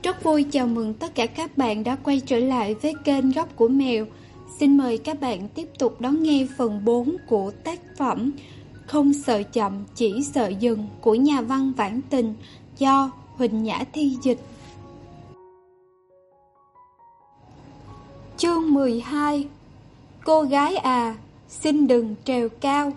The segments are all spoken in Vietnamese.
Rất vui chào mừng tất cả các bạn đã quay trở lại với kênh Góc của Mèo. Xin mời các bạn tiếp tục đón nghe phần 4 của tác phẩm Không sợ chậm, chỉ sợ dừng của nhà văn Vãn Tình do Huỳnh Nhã Thi dịch. Chương 12. Cô gái à, xin đừng trèo cao.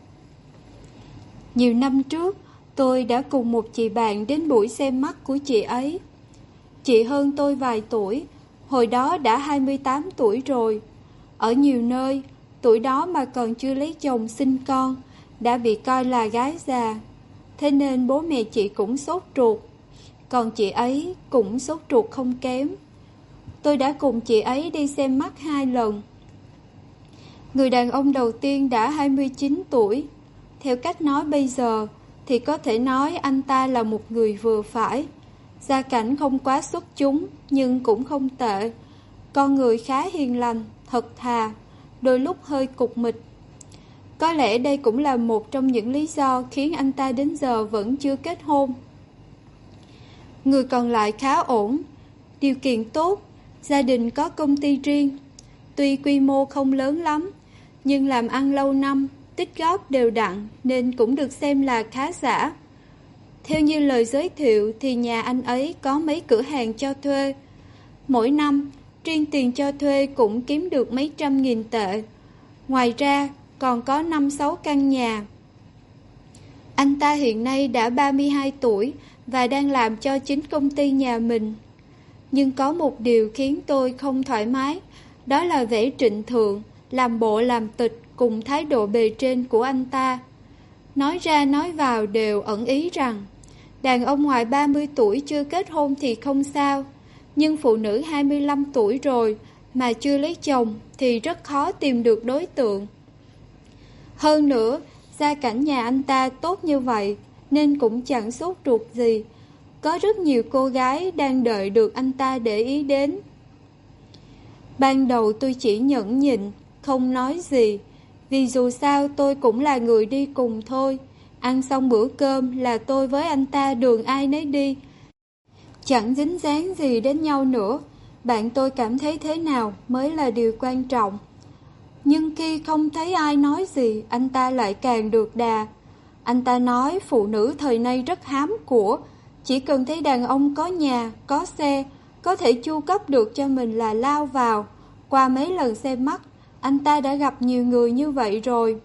Nhiều năm trước, tôi đã cùng một chị bạn đến buổi xem mắt của chị ấy. Chị hơn tôi vài tuổi, hồi đó đã 28 tuổi rồi. Ở nhiều nơi, tuổi đó mà còn chưa lấy chồng sinh con, đã bị coi là gái già. Thế nên bố mẹ chị cũng sốt ruột, còn chị ấy cũng sốt ruột không kém. Tôi đã cùng chị ấy đi xem mắt 2 lần. Người đàn ông đầu tiên đã 29 tuổi. Theo cách nói bây giờ thì có thể nói anh ta là một người vừa phải. Gia cảnh không quá xuất chúng nhưng cũng không tệ. Con người khá hiền lành, thật thà, đôi lúc hơi cục mịch. Có lẽ đây cũng là một trong những lý do khiến anh ta đến giờ vẫn chưa kết hôn. Người còn lại khá ổn, điều kiện tốt, gia đình có công ty riêng. Tuy quy mô không lớn lắm, nhưng làm ăn lâu năm, tích góp đều đặn nên cũng được xem là khá giả. Theo như lời giới thiệu thì nhà anh ấy có mấy cửa hàng cho thuê. Mỗi năm, riêng tiền cho thuê cũng kiếm được mấy trăm nghìn tệ. Ngoài ra, còn có 5-6 căn nhà. Anh ta hiện nay đã 32 tuổi và đang làm cho chính công ty nhà mình. Nhưng có một điều khiến tôi không thoải mái, đó là vẻ trịnh thượng, làm bộ làm tịch cùng thái độ bề trên của anh ta. Nói ra nói vào đều ẩn ý rằng đàn ông ngoài 30 tuổi chưa kết hôn thì không sao, nhưng phụ nữ 25 tuổi rồi mà chưa lấy chồng thì rất khó tìm được đối tượng. Hơn nữa, gia cảnh nhà anh ta tốt như vậy nên cũng chẳng sốt ruột gì. Có rất nhiều cô gái đang đợi được anh ta để ý đến. Ban đầu tôi chỉ nhẫn nhịn, không nói gì, vì dù sao tôi cũng là người đi cùng thôi. Ăn xong bữa cơm là tôi với anh ta đường ai nấy đi, chẳng dính dáng gì đến nhau nữa. Bạn tôi cảm thấy thế nào mới là điều quan trọng. Nhưng khi không thấy ai nói gì, anh ta lại càng được đà. Anh ta nói phụ nữ thời nay rất hám của, chỉ cần thấy đàn ông có nhà, có xe, có thể chu cấp được cho mình là lao vào. Qua mấy lần xem mắt, anh ta đã gặp nhiều người như vậy rồi.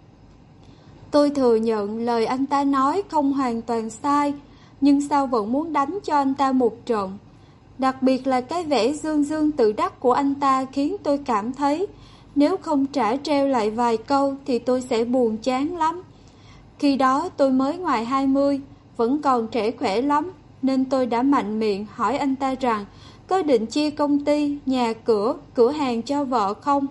Tôi thừa nhận lời anh ta nói không hoàn toàn sai, nhưng sao vẫn muốn đánh cho anh ta một trận. Đặc biệt là cái vẻ dương dương tự đắc của anh ta khiến tôi cảm thấy nếu không trả treo lại vài câu thì tôi sẽ buồn chán lắm. Khi đó tôi mới ngoài 20, vẫn còn trẻ khỏe lắm, nên tôi đã mạnh miệng hỏi anh ta rằng có định chia công ty, nhà cửa, cửa hàng cho vợ không?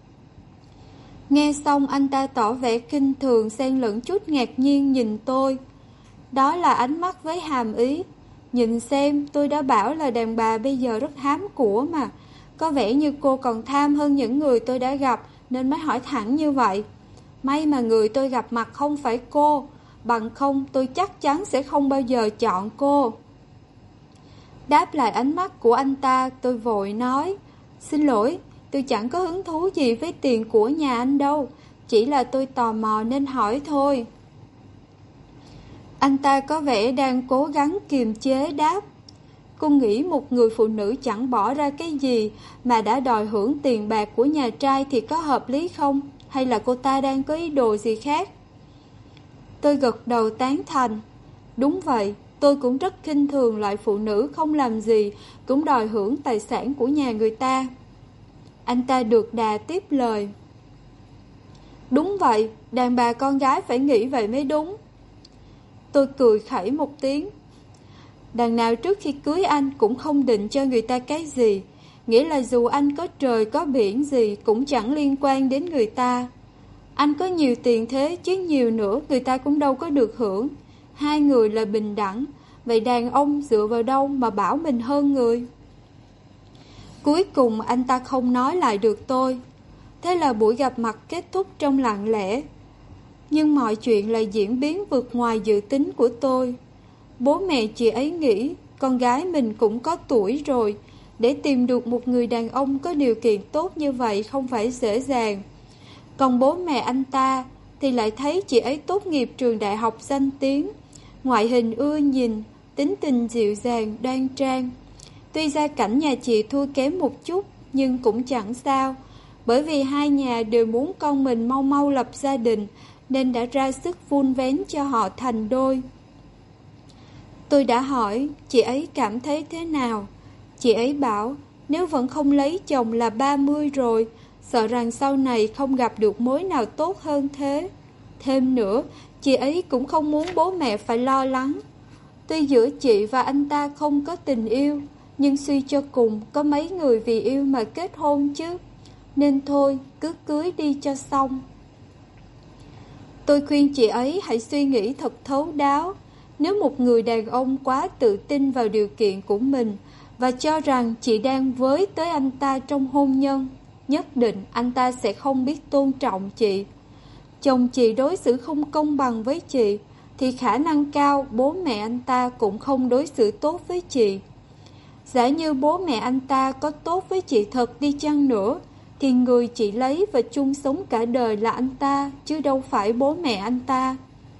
Nghe xong anh ta tỏ vẻ khinh thường xen lẫn chút ngạc nhiên nhìn tôi. Đó là ánh mắt với hàm ý. Nhìn xem, tôi đã bảo là đàn bà bây giờ rất hám của mà. Có vẻ như cô còn tham hơn những người tôi đã gặp nên mới hỏi thẳng như vậy. May mà người tôi gặp mặt không phải cô, bằng không tôi chắc chắn sẽ không bao giờ chọn cô. Đáp lại ánh mắt của anh ta, tôi vội nói, xin lỗi, tôi chẳng có hứng thú gì với tiền của nhà anh đâu, chỉ là tôi tò mò nên hỏi thôi. Anh ta có vẻ đang cố gắng kiềm chế đáp, cô nghĩ một người phụ nữ chẳng bỏ ra cái gì mà đã đòi hưởng tiền bạc của nhà trai thì có hợp lý không? Hay là cô ta đang có ý đồ gì khác? Tôi gật đầu tán thành. Đúng vậy, tôi cũng rất khinh thường loại phụ nữ không làm gì cũng đòi hưởng tài sản của nhà người ta. Anh ta được đà tiếp lời. Đúng vậy, đàn bà con gái phải nghĩ vậy mới đúng. Tôi cười khẩy một tiếng. Đằng nào trước khi cưới anh cũng không định cho người ta cái gì, nghĩa là dù anh có trời có biển gì cũng chẳng liên quan đến người ta. Anh có nhiều tiền thế chứ nhiều nữa người ta cũng đâu có được hưởng. Hai người là bình đẳng, vậy đàn ông dựa vào đâu mà bảo mình hơn người? Cuối cùng anh ta không nói lại được tôi. Thế là buổi gặp mặt kết thúc trong lặng lẽ. Nhưng mọi chuyện lại diễn biến vượt ngoài dự tính của tôi. Bố mẹ chị ấy nghĩ con gái mình cũng có tuổi rồi. Để tìm được một người đàn ông có điều kiện tốt như vậy không phải dễ dàng. Còn bố mẹ anh ta thì lại thấy chị ấy tốt nghiệp trường đại học danh tiếng, ngoại hình ưa nhìn, tính tình dịu dàng, đoan trang. Tuy gia cảnh nhà chị thua kém một chút, nhưng cũng chẳng sao, bởi vì hai nhà đều muốn con mình mau mau lập gia đình, nên đã ra sức vun vén cho họ thành đôi. Tôi đã hỏi chị ấy cảm thấy thế nào. Chị ấy bảo nếu vẫn không lấy chồng là 30 rồi, sợ rằng sau này không gặp được mối nào tốt hơn thế. Thêm nữa, chị ấy cũng không muốn bố mẹ phải lo lắng. Tuy giữa chị và anh ta không có tình yêu, nhưng suy cho cùng có mấy người vì yêu mà kết hôn chứ. Nên thôi, cứ cưới đi cho xong. Tôi khuyên chị ấy hãy suy nghĩ thật thấu đáo. Nếu một người đàn ông quá tự tin vào điều kiện của mình và cho rằng chị đang với tới anh ta trong hôn nhân, nhất định anh ta sẽ không biết tôn trọng chị. Chồng chị đối xử không công bằng với chị, thì khả năng cao bố mẹ anh ta cũng không đối xử tốt với chị. Giả như bố mẹ anh ta có tốt với chị thật đi chăng nữa, thì người chị lấy và chung sống cả đời là anh ta, chứ đâu phải bố mẹ anh ta.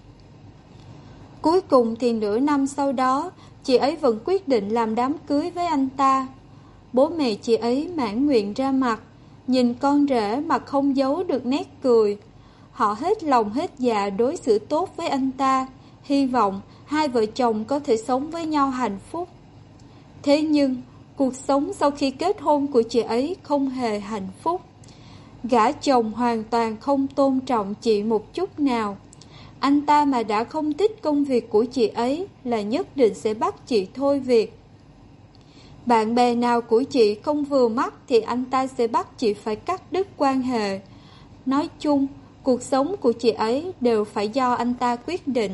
Cuối cùng thì nửa năm sau đó, chị ấy vẫn quyết định làm đám cưới với anh ta. Bố mẹ chị ấy mãn nguyện ra mặt, nhìn con rể mà không giấu được nét cười. Họ hết lòng hết dạ đối xử tốt với anh ta, hy vọng hai vợ chồng có thể sống với nhau hạnh phúc. Thế nhưng, cuộc sống sau khi kết hôn của chị ấy không hề hạnh phúc. Gã chồng hoàn toàn không tôn trọng chị một chút nào. Anh ta mà đã không thích công việc của chị ấy là nhất định sẽ bắt chị thôi việc. Bạn bè nào của chị không vừa mắt thì anh ta sẽ bắt chị phải cắt đứt quan hệ. Nói chung, cuộc sống của chị ấy đều phải do anh ta quyết định.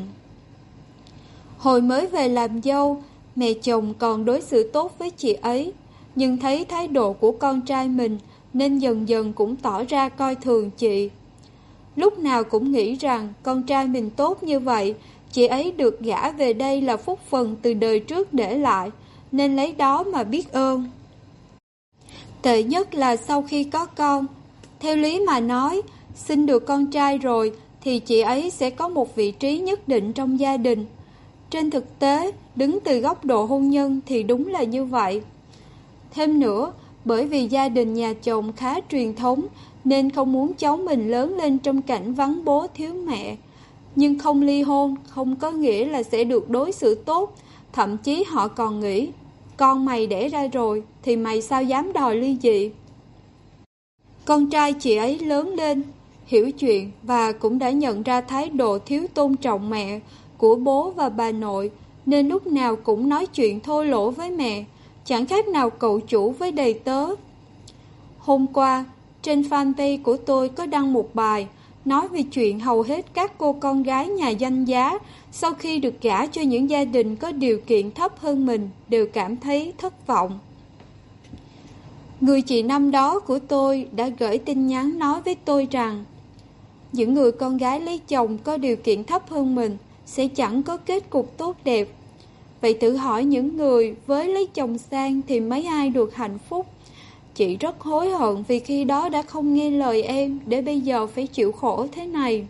Hồi mới về làm dâu, mẹ chồng còn đối xử tốt với chị ấy, nhưng thấy thái độ của con trai mình nên dần dần cũng tỏ ra coi thường chị. Lúc nào cũng nghĩ rằng con trai mình tốt như vậy, chị ấy được gả về đây là phúc phần từ đời trước để lại, nên lấy đó mà biết ơn. Tệ nhất là sau khi có con, theo lý mà nói, sinh được con trai rồi thì chị ấy sẽ có một vị trí nhất định trong gia đình. Trên thực tế, đứng từ góc độ hôn nhân thì đúng là như vậy. Thêm nữa, bởi vì gia đình nhà chồng khá truyền thống nên không muốn cháu mình lớn lên trong cảnh vắng bố thiếu mẹ. Nhưng không ly hôn không có nghĩa là sẽ được đối xử tốt. Thậm chí họ còn nghĩ, con mày đẻ ra rồi thì mày sao dám đòi ly dị. Con trai chị ấy lớn lên, hiểu chuyện và cũng đã nhận ra thái độ thiếu tôn trọng mẹ của bố và bà nội, nên lúc nào cũng nói chuyện thô lỗ với mẹ, chẳng khác nào cậu chủ với đầy tớ. Hôm qua, trên fanpage của tôi có đăng một bài nói về chuyện hầu hết các cô con gái nhà danh giá sau khi được gả cho những gia đình có điều kiện thấp hơn mình đều cảm thấy thất vọng. Người chị năm đó của tôi đã gửi tin nhắn nói với tôi rằng những người con gái lấy chồng có điều kiện thấp hơn mình sẽ chẳng có kết cục tốt đẹp. Vậy thử hỏi những người với lấy chồng sang thì mấy ai được hạnh phúc? Chị rất hối hận vì khi đó đã không nghe lời em để bây giờ phải chịu khổ thế này.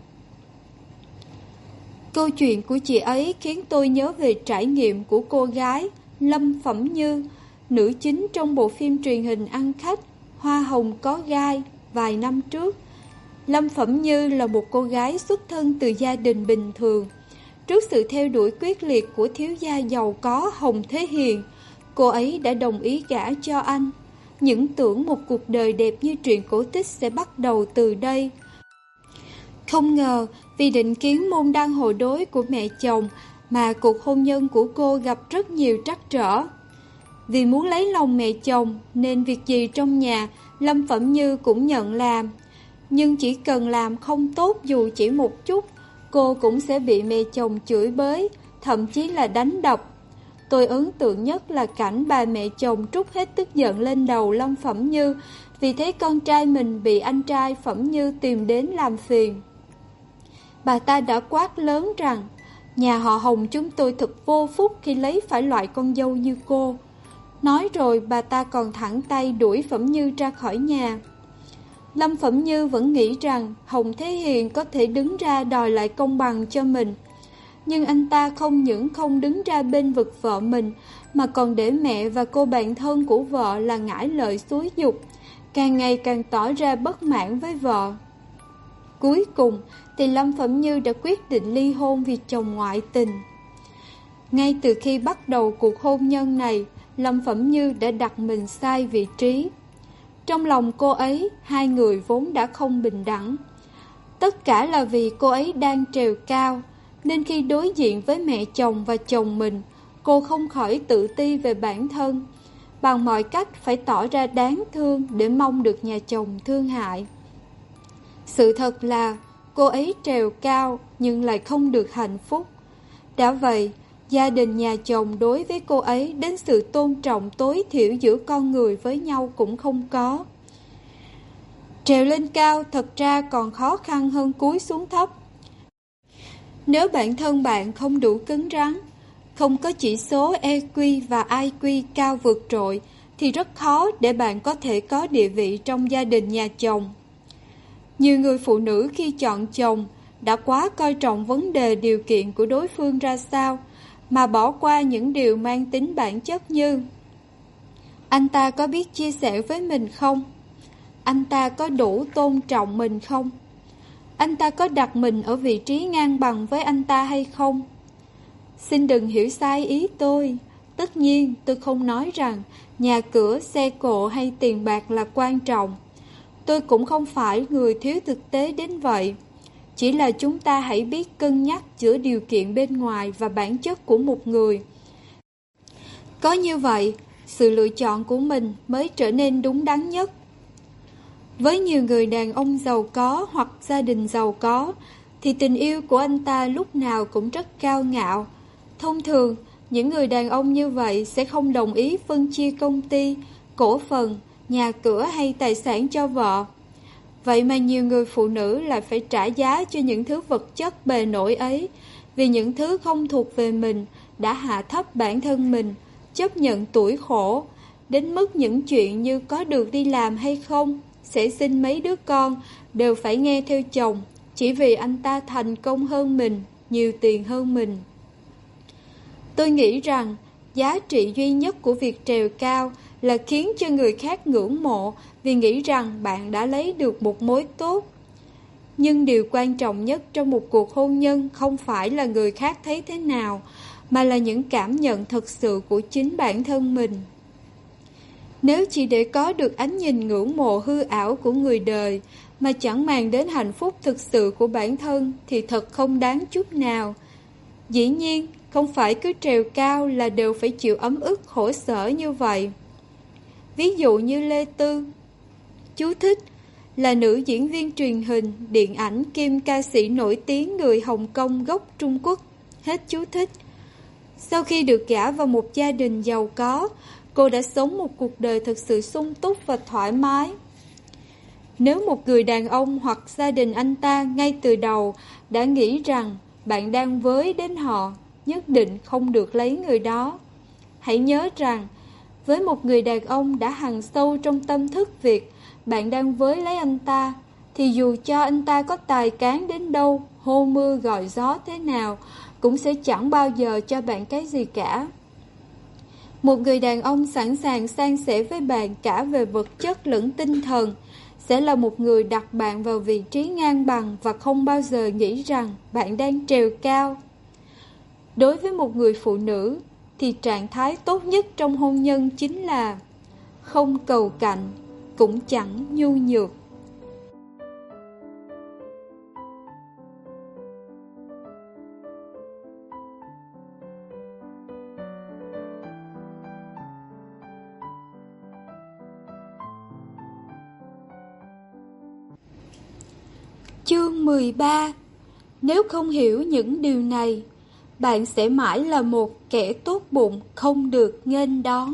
Câu chuyện của chị ấy khiến tôi nhớ về trải nghiệm của cô gái Lâm Phẩm Như, nữ chính trong bộ phim truyền hình ăn khách Hoa Hồng Có Gai vài năm trước. Lâm Phẩm Như là một cô gái xuất thân từ gia đình bình thường. Trước sự theo đuổi quyết liệt của thiếu gia giàu có Hồng Thế Hiền, cô ấy đã đồng ý gả cho anh. Những tưởng một cuộc đời đẹp như truyện cổ tích sẽ bắt đầu từ đây. Không ngờ vì định kiến môn đăng hộ đối của mẹ chồng mà cuộc hôn nhân của cô gặp rất nhiều trắc trở. Vì muốn lấy lòng mẹ chồng nên việc gì trong nhà Lâm Phẩm Như cũng nhận làm. Nhưng chỉ cần làm không tốt dù chỉ một chút, cô cũng sẽ bị mẹ chồng chửi bới, thậm chí là đánh đập. Tôi ấn tượng nhất là cảnh bà mẹ chồng trút hết tức giận lên đầu Lâm Phẩm Như vì thấy con trai mình bị anh trai Phẩm Như tìm đến làm phiền. Bà ta đã quát lớn rằng Nhà họ Hồng chúng tôi thật vô phúc khi lấy phải loại con dâu như cô. Nói rồi bà ta còn thẳng tay đuổi Phẩm Như ra khỏi nhà. Lâm Phẩm Như vẫn nghĩ rằng Hồng Thế Hiền có thể đứng ra đòi lại công bằng cho mình. Nhưng anh ta không những không đứng ra bên vực vợ mình, mà còn để mẹ và cô bạn thân của vợ là Ngải Lợi xúi giục, càng ngày càng tỏ ra bất mãn với vợ. Cuối cùng thì Lâm Phẩm Như đã quyết định ly hôn vì chồng ngoại tình. Ngay từ khi bắt đầu cuộc hôn nhân này, Lâm Phẩm Như đã đặt mình sai vị trí. Trong lòng cô ấy, hai người vốn đã không bình đẳng. Tất cả là vì cô ấy đang trèo cao, nên khi đối diện với mẹ chồng và chồng mình, cô không khỏi tự ti về bản thân, bằng mọi cách phải tỏ ra đáng thương để mong được nhà chồng thương hại. Sự thật là cô ấy trèo cao nhưng lại không được hạnh phúc. Đã vậy, gia đình nhà chồng đối với cô ấy đến sự tôn trọng tối thiểu giữa con người với nhau cũng không có. Trèo lên cao thật ra còn khó khăn hơn cúi xuống thấp. Nếu bản thân bạn không đủ cứng rắn, không có chỉ số EQ và IQ cao vượt trội, thì rất khó để bạn có thể có địa vị trong gia đình nhà chồng. Nhiều người phụ nữ khi chọn chồng đã quá coi trọng vấn đề điều kiện của đối phương ra sao, mà bỏ qua những điều mang tính bản chất như: anh ta có biết chia sẻ với mình không? Anh ta có đủ tôn trọng mình không? Anh ta có đặt mình ở vị trí ngang bằng với anh ta hay không? Xin đừng hiểu sai ý tôi. Tất nhiên tôi không nói rằng nhà cửa, xe cộ hay tiền bạc là quan trọng. Tôi cũng không phải người thiếu thực tế đến vậy. Chỉ là chúng ta hãy biết cân nhắc giữa điều kiện bên ngoài và bản chất của một người. Có như vậy, sự lựa chọn của mình mới trở nên đúng đắn nhất. Với nhiều người đàn ông giàu có hoặc gia đình giàu có, thì tình yêu của anh ta lúc nào cũng rất cao ngạo. Thông thường, những người đàn ông như vậy sẽ không đồng ý phân chia công ty, cổ phần, nhà cửa hay tài sản cho vợ. Vậy mà nhiều người phụ nữ lại phải trả giá cho những thứ vật chất bề nổi ấy, vì những thứ không thuộc về mình đã hạ thấp bản thân mình, chấp nhận tủi khổ, đến mức những chuyện như có được đi làm hay không, sẽ sinh mấy đứa con, đều phải nghe theo chồng, chỉ vì anh ta thành công hơn mình, nhiều tiền hơn mình. Tôi nghĩ rằng giá trị duy nhất của việc trèo cao là khiến cho người khác ngưỡng mộ vì nghĩ rằng bạn đã lấy được một mối tốt. Nhưng điều quan trọng nhất trong một cuộc hôn nhân không phải là người khác thấy thế nào, mà là những cảm nhận thực sự của chính bản thân mình. Nếu chỉ để có được ánh nhìn ngưỡng mộ hư ảo của người đời mà chẳng màng đến hạnh phúc thực sự của bản thân thì thật không đáng chút nào. Dĩ nhiên, không phải cứ trèo cao là đều phải chịu ấm ức khổ sở như vậy. Ví dụ như Lê Tư, chú thích, là nữ diễn viên truyền hình, điện ảnh kiêm ca sĩ nổi tiếng người Hồng Kông gốc Trung Quốc. Hết chú thích. Sau khi được gả vào một gia đình giàu có, cô đã sống một cuộc đời thực sự sung túc và thoải mái. Nếu một người đàn ông hoặc gia đình anh ta ngay từ đầu đã nghĩ rằng bạn đang với đến họ, nhất định không được lấy người đó. Hãy nhớ rằng, với một người đàn ông đã hằn sâu trong tâm thức việc bạn đang với lấy anh ta, thì dù cho anh ta có tài cán đến đâu, hô mưa gọi gió thế nào, cũng sẽ chẳng bao giờ cho bạn cái gì cả. Một người đàn ông sẵn sàng san sẻ với bạn cả về vật chất lẫn tinh thần, sẽ là một người đặt bạn vào vị trí ngang bằng và không bao giờ nghĩ rằng bạn đang trèo cao. Đối với một người phụ nữ, thì trạng thái tốt nhất trong hôn nhân chính là không cầu cạnh, cũng chẳng nhu nhược. Chương 13. Nếu không hiểu những điều này, bạn sẽ mãi là một kẻ tốt bụng không được nghênh đón.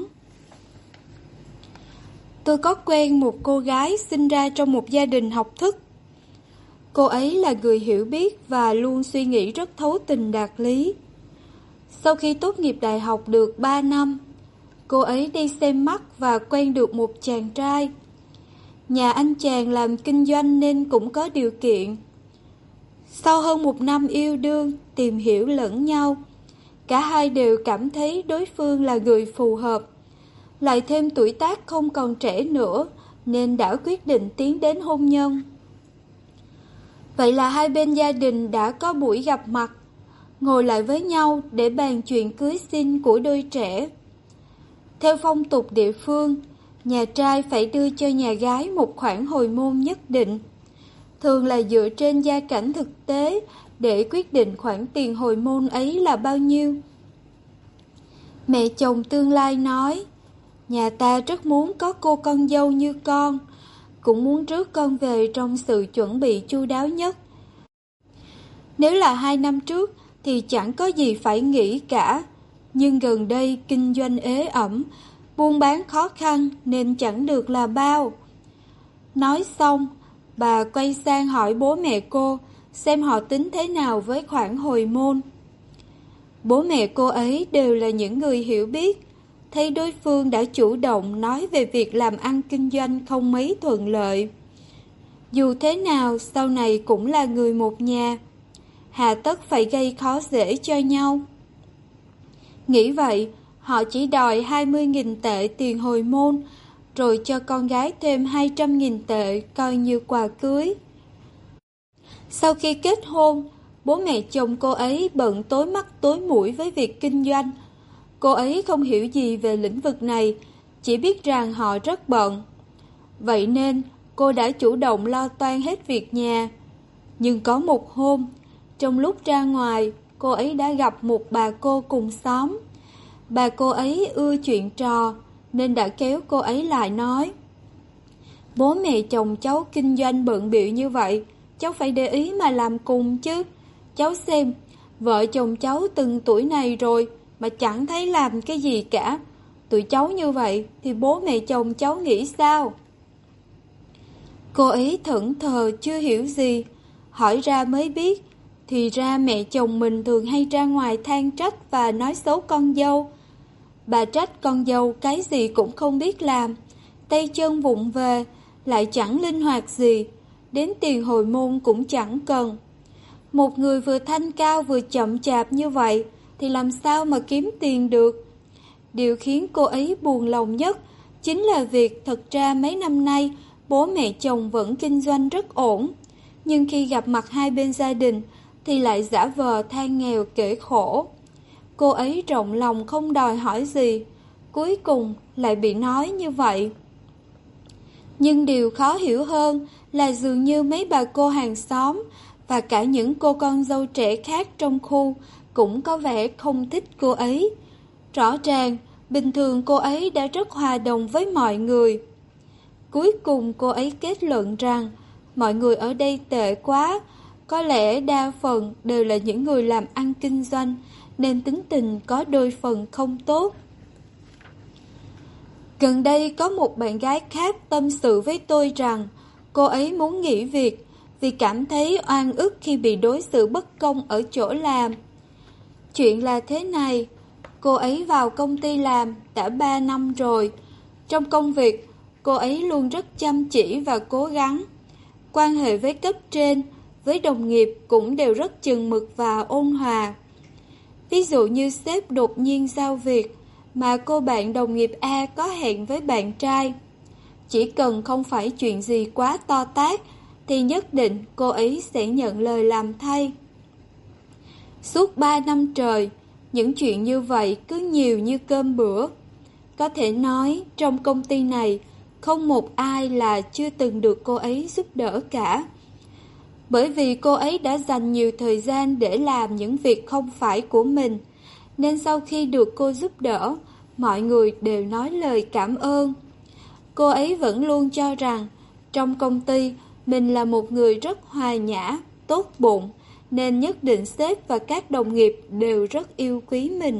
Tôi có quen một cô gái sinh ra trong một gia đình học thức. Cô ấy là người hiểu biết và luôn suy nghĩ rất thấu tình đạt lý. Sau khi tốt nghiệp đại học được 3 năm, cô ấy đi xem mắt và quen được một chàng trai. Nhà anh chàng làm kinh doanh nên cũng có điều kiện. Sau hơn 1 năm yêu đương, tìm hiểu lẫn nhau, cả hai đều cảm thấy đối phương là người phù hợp. Lại thêm tuổi tác không còn trẻ nữa, nên đã quyết định tiến đến hôn nhân. Vậy là hai bên gia đình đã có buổi gặp mặt, ngồi lại với nhau để bàn chuyện cưới xin của đôi trẻ. Theo phong tục địa phương, nhà trai phải đưa cho nhà gái một khoản hồi môn nhất định, thường là dựa trên gia cảnh thực tế để quyết định khoản tiền hồi môn ấy là bao nhiêu. Mẹ chồng tương lai nói, nhà ta rất muốn có cô con dâu như con, cũng muốn rước con về trong sự chuẩn bị chu đáo nhất. Nếu là 2 năm trước thì chẳng có gì phải nghĩ cả, nhưng gần đây kinh doanh ế ẩm, buôn bán khó khăn nên chẳng được là bao. Nói xong, bà quay sang hỏi bố mẹ cô xem họ tính thế nào với khoản hồi môn. Bố mẹ cô ấy đều là những người hiểu biết, thấy đối phương đã chủ động nói về việc làm ăn kinh doanh không mấy thuận lợi. Dù thế nào sau này cũng là người một nhà, hà tất phải gây khó dễ cho nhau. Nghĩ vậy, họ chỉ đòi 20.000 tệ tiền hồi môn, rồi cho con gái thêm 200.000 tệ coi như quà cưới. Sau khi kết hôn, bố mẹ chồng cô ấy bận tối mắt tối mũi với việc kinh doanh. Cô ấy không hiểu gì về lĩnh vực này, chỉ biết rằng họ rất bận. Vậy nên cô đã chủ động lo toan hết việc nhà. Nhưng có một hôm, trong lúc ra ngoài, cô ấy đã gặp một bà cô cùng xóm. Bà cô ấy ưa chuyện trò nên đã kéo cô ấy lại nói, bố mẹ chồng cháu kinh doanh bận bịu như vậy, cháu phải để ý mà làm cùng chứ. Cháu xem, vợ chồng cháu từng tuổi này rồi mà chẳng thấy làm cái gì cả. Tụi cháu như vậy thì bố mẹ chồng cháu nghĩ sao? Cô ấy thẫn thờ chưa hiểu gì, hỏi ra mới biết, thì ra mẹ chồng mình thường hay ra ngoài than trách và nói xấu con dâu. Bà trách con dâu cái gì cũng không biết làm, tay chân vụng về, lại chẳng linh hoạt gì, đến tiền hồi môn cũng chẳng cần. Một người vừa thanh cao vừa chậm chạp như vậy thì làm sao mà kiếm tiền được? Điều khiến cô ấy buồn lòng nhất chính là việc thật ra mấy năm nay bố mẹ chồng vẫn kinh doanh rất ổn, nhưng khi gặp mặt hai bên gia đình thì lại giả vờ than nghèo kể khổ. Cô ấy rộng lòng không đòi hỏi gì, cuối cùng lại bị nói như vậy. Nhưng điều khó hiểu hơn là dường như mấy bà cô hàng xóm và cả những cô con dâu trẻ khác trong khu cũng có vẻ không thích cô ấy. Rõ ràng, bình thường cô ấy đã rất hòa đồng với mọi người. Cuối cùng cô ấy kết luận rằng mọi người ở đây tệ quá, có lẽ đa phần đều là những người làm ăn kinh doanh, nên tính tình có đôi phần không tốt. Gần đây có một bạn gái khác tâm sự với tôi rằng cô ấy muốn nghỉ việc vì cảm thấy oan ức khi bị đối xử bất công ở chỗ làm. Chuyện là thế này, cô ấy vào công ty làm đã 3 năm rồi. Trong công việc, cô ấy luôn rất chăm chỉ và cố gắng. Quan hệ với cấp trên, với đồng nghiệp cũng đều rất chừng mực và ôn hòa. Ví dụ như sếp đột nhiên giao việc mà cô bạn đồng nghiệp A có hẹn với bạn trai. Chỉ cần không phải chuyện gì quá to tát thì nhất định cô ấy sẽ nhận lời làm thay. Suốt 3 năm trời, những chuyện như vậy cứ nhiều như cơm bữa. Có thể nói trong công ty này không một ai là chưa từng được cô ấy giúp đỡ cả. Bởi vì cô ấy đã dành nhiều thời gian để làm những việc không phải của mình, nên sau khi được cô giúp đỡ, mọi người đều nói lời cảm ơn. Cô ấy vẫn luôn cho rằng trong công ty mình là một người rất hòa nhã, tốt bụng, nên nhất định sếp và các đồng nghiệp đều rất yêu quý mình.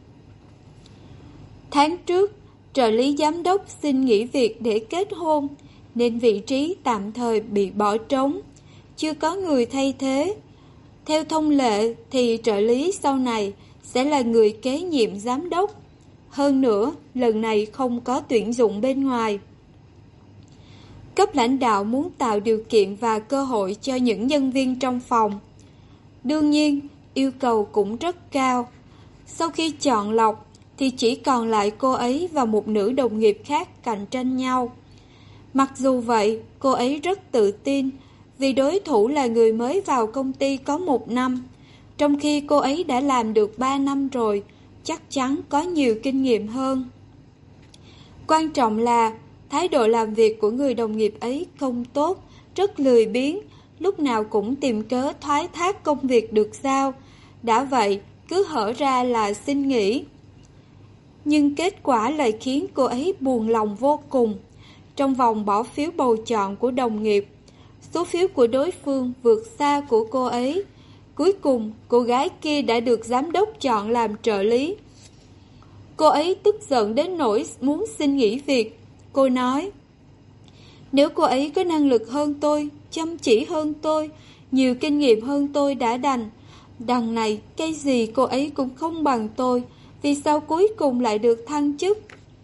Tháng trước, trợ lý giám đốc xin nghỉ việc để kết hôn, nên vị trí tạm thời bị bỏ trống. chưa có người thay thế. Theo thông lệ thì trợ lý sau này sẽ là người kế nhiệm giám đốc. Hơn nữa, lần này không có tuyển dụng bên ngoài. Cấp lãnh đạo muốn tạo điều kiện và cơ hội cho những nhân viên trong phòng. Đương nhiên, yêu cầu cũng rất cao. Sau khi chọn lọc thì chỉ còn lại cô ấy và một nữ đồng nghiệp khác cạnh tranh nhau. Mặc dù vậy, cô ấy rất tự tin vì đối thủ là người mới vào công ty có 1 năm, trong khi cô ấy đã làm được 3 năm rồi, chắc chắn có nhiều kinh nghiệm hơn. Quan trọng là thái độ làm việc của người đồng nghiệp ấy không tốt, rất lười biếng, lúc nào cũng tìm cớ thoái thác công việc được giao. Đã vậy, cứ hở ra là xin nghỉ. Nhưng kết quả lại khiến cô ấy buồn lòng vô cùng. Trong vòng bỏ phiếu bầu chọn của đồng nghiệp, số phiếu của đối phương vượt xa của cô ấy. Cuối cùng, cô gái kia đã được giám đốc chọn làm trợ lý. Cô ấy tức giận đến nỗi muốn xin nghỉ việc. Cô nói, nếu cô ấy có năng lực hơn tôi, chăm chỉ hơn tôi, nhiều kinh nghiệm hơn tôi đã đành. Đằng này, cái gì cô ấy cũng không bằng tôi, vì sao cuối cùng lại được thăng chức?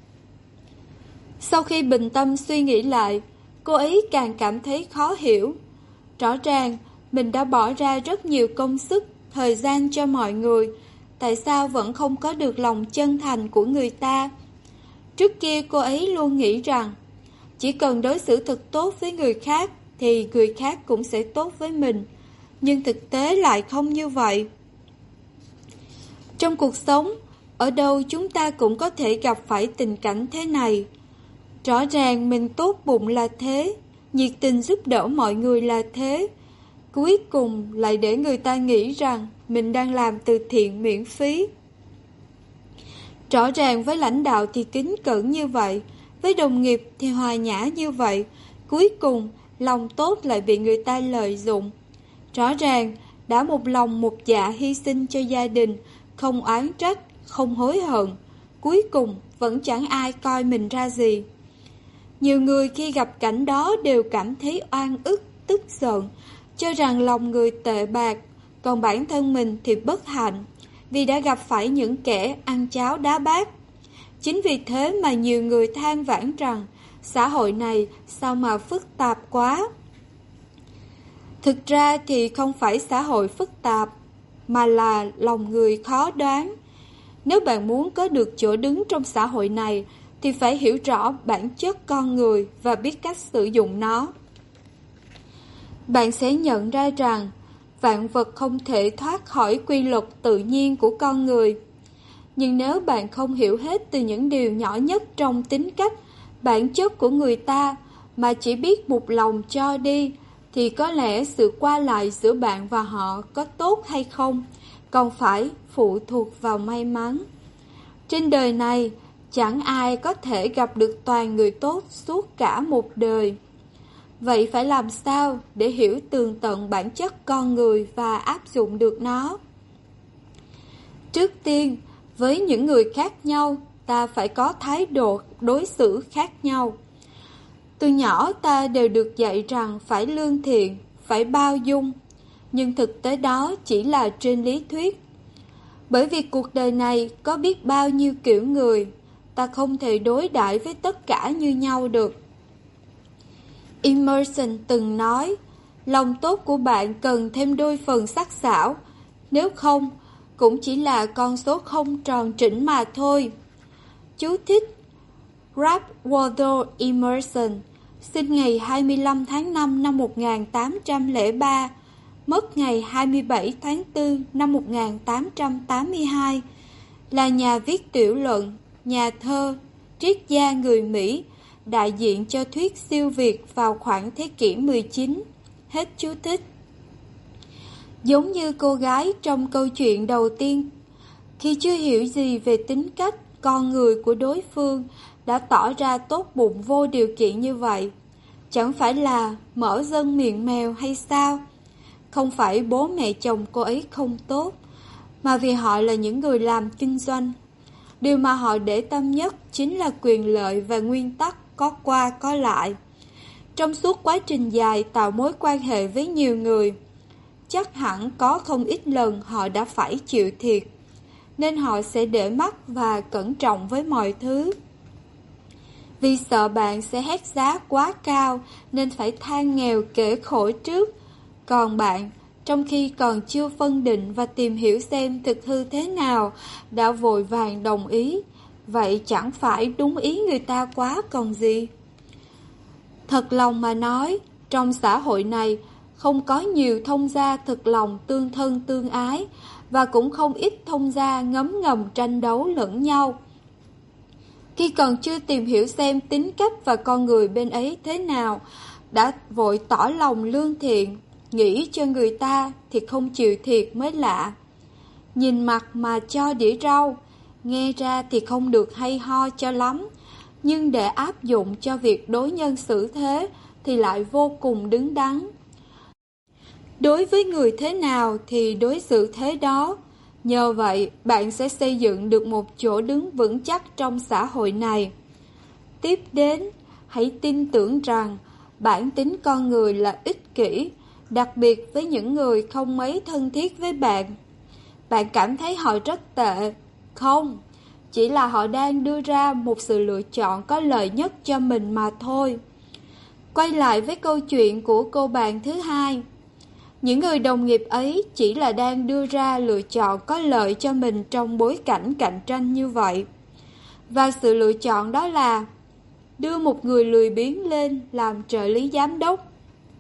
Sau khi bình tâm suy nghĩ lại, cô ấy càng cảm thấy khó hiểu. Rõ ràng, mình đã bỏ ra rất nhiều công sức, thời gian cho mọi người, tại sao vẫn không có được lòng chân thành của người ta? Trước kia cô ấy luôn nghĩ rằng, chỉ cần đối xử thật tốt với người khác, thì người khác cũng sẽ tốt với mình. Nhưng thực tế lại không như vậy. Trong cuộc sống, ở đâu chúng ta cũng có thể gặp phải tình cảnh thế này. Rõ ràng mình tốt bụng là thế, nhiệt tình giúp đỡ mọi người là thế. Cuối cùng lại để người ta nghĩ rằng mình đang làm từ thiện miễn phí. Rõ ràng với lãnh đạo thì kính cẩn như vậy, với đồng nghiệp thì hòa nhã như vậy. Cuối cùng, lòng tốt lại bị người ta lợi dụng. Rõ ràng, đã một lòng một dạ hy sinh cho gia đình, không oán trách, không hối hận. Cuối cùng, vẫn chẳng ai coi mình ra gì. Nhiều người khi gặp cảnh đó đều cảm thấy oan ức, tức giận, cho rằng lòng người tệ bạc, còn bản thân mình thì bất hạnh, vì đã gặp phải những kẻ ăn cháo đá bát. Chính vì thế mà nhiều người than vãn rằng xã hội này sao mà phức tạp quá. Thực ra thì không phải xã hội phức tạp, mà là lòng người khó đoán. Nếu bạn muốn có được chỗ đứng trong xã hội này, thì phải hiểu rõ bản chất con người và biết cách sử dụng nó. Bạn sẽ nhận ra rằng vạn vật không thể thoát khỏi quy luật tự nhiên của con người. Nhưng nếu bạn không hiểu hết từ những điều nhỏ nhất trong tính cách, bản chất của người ta, mà chỉ biết một lòng cho đi, thì có lẽ sự qua lại giữa bạn và họ có tốt hay không, còn phải phụ thuộc vào may mắn. Trên đời này, chẳng ai có thể gặp được toàn người tốt suốt cả một đời. Vậy phải làm sao để hiểu tường tận bản chất con người và áp dụng được nó? Trước tiên, với những người khác nhau, ta phải có thái độ đối xử khác nhau. Từ nhỏ ta đều được dạy rằng phải lương thiện, phải bao dung, nhưng thực tế đó chỉ là trên lý thuyết. Bởi vì cuộc đời này có biết bao nhiêu kiểu người, ta không thể đối đãi với tất cả như nhau được. Emerson từng nói, lòng tốt của bạn cần thêm đôi phần sắc sảo, nếu không, cũng chỉ là con số không tròn trĩnh mà thôi. Chú thích: Ralph Waldo Emerson, sinh ngày 25 tháng 5 năm 1803, mất ngày 27 tháng 4 năm 1882, là nhà viết tiểu luận, nhà thơ, triết gia người Mỹ, đại diện cho thuyết siêu việt vào khoảng thế kỷ 19. Hết chú thích. Giống như cô gái trong câu chuyện đầu tiên, khi chưa hiểu gì về tính cách, con người của đối phương, đã tỏ ra tốt bụng vô điều kiện như vậy. Chẳng phải là mở dân miệng mèo hay sao? Không phải bố mẹ chồng cô ấy không tốt, mà vì họ là những người làm kinh doanh. Điều mà họ để tâm nhất chính là quyền lợi và nguyên tắc có qua có lại. Trong suốt quá trình dài tạo mối quan hệ với nhiều người, chắc hẳn có không ít lần họ đã phải chịu thiệt, nên họ sẽ để mắt và cẩn trọng với mọi thứ. Vì sợ bạn sẽ hét giá quá cao nên phải than nghèo kể khổ trước. Còn bạn, trong khi còn chưa phân định và tìm hiểu xem thực hư thế nào, đã vội vàng đồng ý, vậy chẳng phải đúng ý người ta quá còn gì. Thật lòng mà nói, trong xã hội này không có nhiều thông gia thực lòng tương thân tương ái, và cũng không ít thông gia ngấm ngầm tranh đấu lẫn nhau. Khi còn chưa tìm hiểu xem tính cách và con người bên ấy thế nào, đã vội tỏ lòng lương thiện, nghĩ cho người ta thì không chịu thiệt mới lạ. Nhìn mặt mà cho đĩa rau, nghe ra thì không được hay ho cho lắm, nhưng để áp dụng cho việc đối nhân xử thế thì lại vô cùng đứng đắn. Đối với người thế nào thì đối xử thế đó. Nhờ vậy, bạn sẽ xây dựng được một chỗ đứng vững chắc trong xã hội này. Tiếp đến, hãy tin tưởng rằng bản tính con người là ích kỷ, đặc biệt với những người không mấy thân thiết với bạn. Bạn cảm thấy họ rất tệ? Không, chỉ là họ đang đưa ra một sự lựa chọn có lợi nhất cho mình mà thôi. Quay lại với câu chuyện của cô bạn thứ hai. Những người đồng nghiệp ấy chỉ là đang đưa ra lựa chọn có lợi cho mình trong bối cảnh cạnh tranh như vậy. Và sự lựa chọn đó là đưa một người lười biếng lên làm trợ lý giám đốc.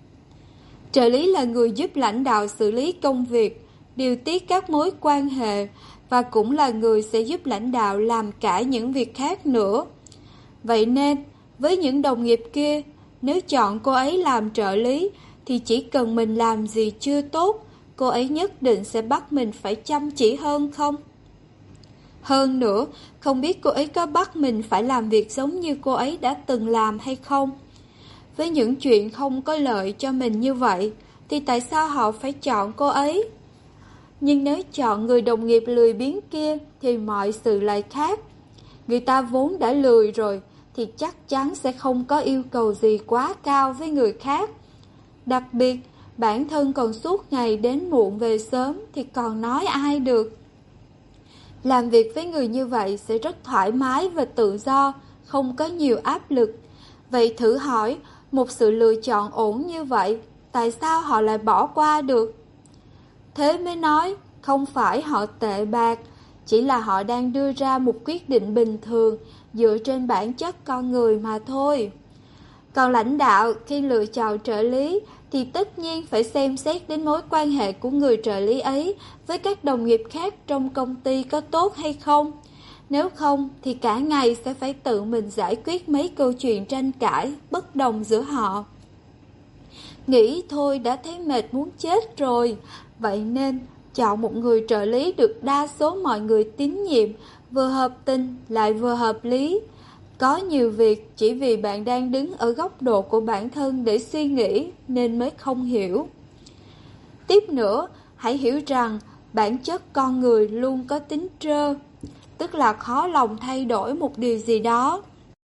Trợ lý là người giúp lãnh đạo xử lý công việc, điều tiết các mối quan hệ, và cũng là người sẽ giúp lãnh đạo làm cả những việc khác nữa. Vậy nên, với những đồng nghiệp kia, nếu chọn cô ấy làm trợ lý, thì chỉ cần mình làm gì chưa tốt, cô ấy nhất định sẽ bắt mình phải chăm chỉ hơn không? Hơn nữa, không biết cô ấy có bắt mình phải làm việc giống như cô ấy đã từng làm hay không? Với những chuyện không có lợi cho mình như vậy, thì tại sao họ phải chọn cô ấy? Nhưng nếu chọn người đồng nghiệp lười biếng kia thì mọi sự lại khác. Người ta vốn đã lười rồi thì chắc chắn sẽ không có yêu cầu gì quá cao với người khác. Đặc biệt, bản thân còn suốt ngày đến muộn về sớm thì còn nói ai được. Làm việc với người như vậy sẽ rất thoải mái và tự do, không có nhiều áp lực. Vậy thử hỏi, một sự lựa chọn ổn như vậy, tại sao họ lại bỏ qua được? Thế mới nói, không phải họ tệ bạc, chỉ là họ đang đưa ra một quyết định bình thường dựa trên bản chất con người mà thôi. Còn lãnh đạo khi lựa chọn trợ lý thì tất nhiên phải xem xét đến mối quan hệ của người trợ lý ấy với các đồng nghiệp khác trong công ty có tốt hay không. Nếu không thì cả ngày sẽ phải tự mình giải quyết mấy câu chuyện tranh cãi, bất đồng giữa họ. Nghĩ thôi đã thấy mệt muốn chết rồi. Vậy nên chọn một người trợ lý được đa số mọi người tín nhiệm, vừa hợp tình lại vừa hợp lý. Có nhiều việc chỉ vì bạn đang đứng ở góc độ của bản thân để suy nghĩ nên mới không hiểu. Tiếp nữa, hãy hiểu rằng bản chất con người luôn có tính trơ, tức là khó lòng thay đổi một điều gì đó.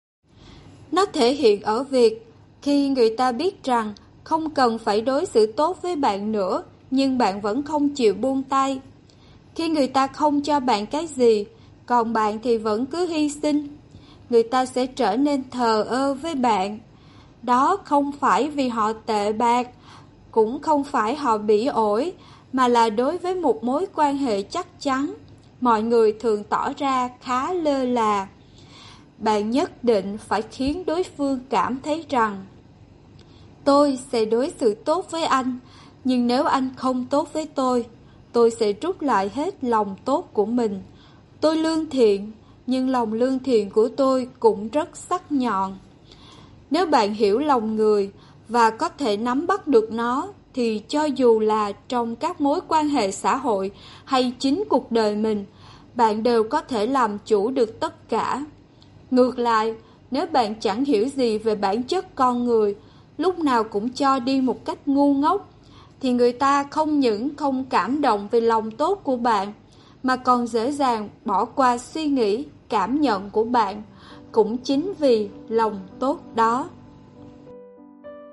Nó thể hiện ở việc khi người ta biết rằng không cần phải đối xử tốt với bạn nữa, nhưng bạn vẫn không chịu buông tay. Khi người ta không cho bạn cái gì, còn bạn thì vẫn cứ hy sinh, người ta sẽ trở nên thờ ơ với bạn. Đó không phải vì họ tệ bạc, cũng không phải họ bỉ ổi, mà là đối với một mối quan hệ chắc chắn, mọi người thường tỏ ra khá lơ là. Bạn nhất định phải khiến đối phương cảm thấy rằng tôi sẽ đối xử tốt với anh, nhưng nếu anh không tốt với tôi sẽ rút lại hết lòng tốt của mình. Tôi lương thiện, nhưng lòng lương thiện của tôi cũng rất sắc nhọn. Nếu bạn hiểu lòng người và có thể nắm bắt được nó, thì cho dù là trong các mối quan hệ xã hội hay chính cuộc đời mình, bạn đều có thể làm chủ được tất cả. Ngược lại, nếu bạn chẳng hiểu gì về bản chất con người, lúc nào cũng cho đi một cách ngu ngốc, thì người ta không những không cảm động về lòng tốt của bạn, mà còn dễ dàng bỏ qua suy nghĩ, cảm nhận của bạn, cũng chính vì lòng tốt đó.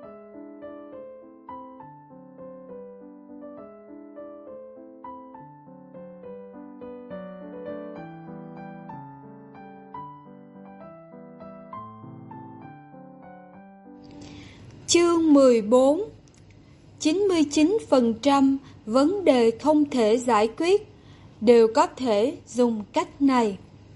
Chương 14. 99% vấn đề không thể giải quyết đều có thể dùng cách này.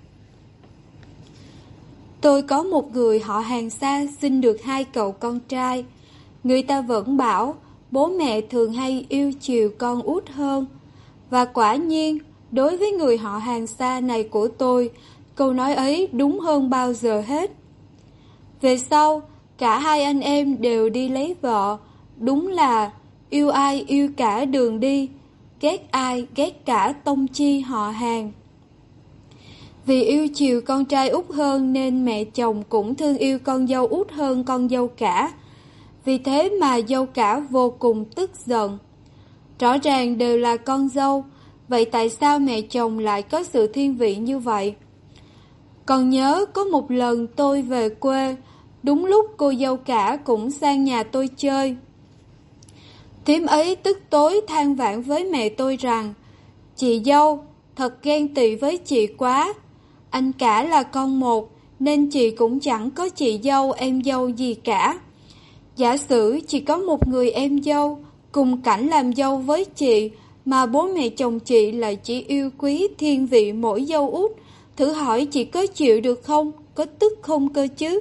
Tôi có một người họ hàng xa sinh được 2 cậu con trai. Người ta vẫn bảo bố mẹ thường hay yêu chiều con út hơn. Và quả nhiên, đối với người họ hàng xa này của tôi, câu nói ấy đúng hơn bao giờ hết. Về sau, cả hai anh em đều đi lấy vợ. Đúng là yêu ai yêu cả đường đi, ghét ai ghét cả tông chi họ hàng. Vì yêu chiều con trai út hơn nên mẹ chồng cũng thương yêu con dâu út hơn con dâu cả. Vì thế mà dâu cả vô cùng tức giận. Rõ ràng đều là con dâu, vậy tại sao mẹ chồng lại có sự thiên vị như vậy? Còn nhớ có một lần tôi về quê, đúng lúc cô dâu cả cũng sang nhà tôi chơi. Thím ấy tức tối than vãn với mẹ tôi rằng, chị dâu thật ghen tị với chị quá. Anh cả là con một, nên chị cũng chẳng có chị dâu em dâu gì cả. Giả sử chỉ có một người em dâu, cùng cảnh làm dâu với chị, mà bố mẹ chồng chị lại chỉ yêu quý thiên vị mỗi dâu út, thử hỏi chị có chịu được không, có tức không cơ chứ?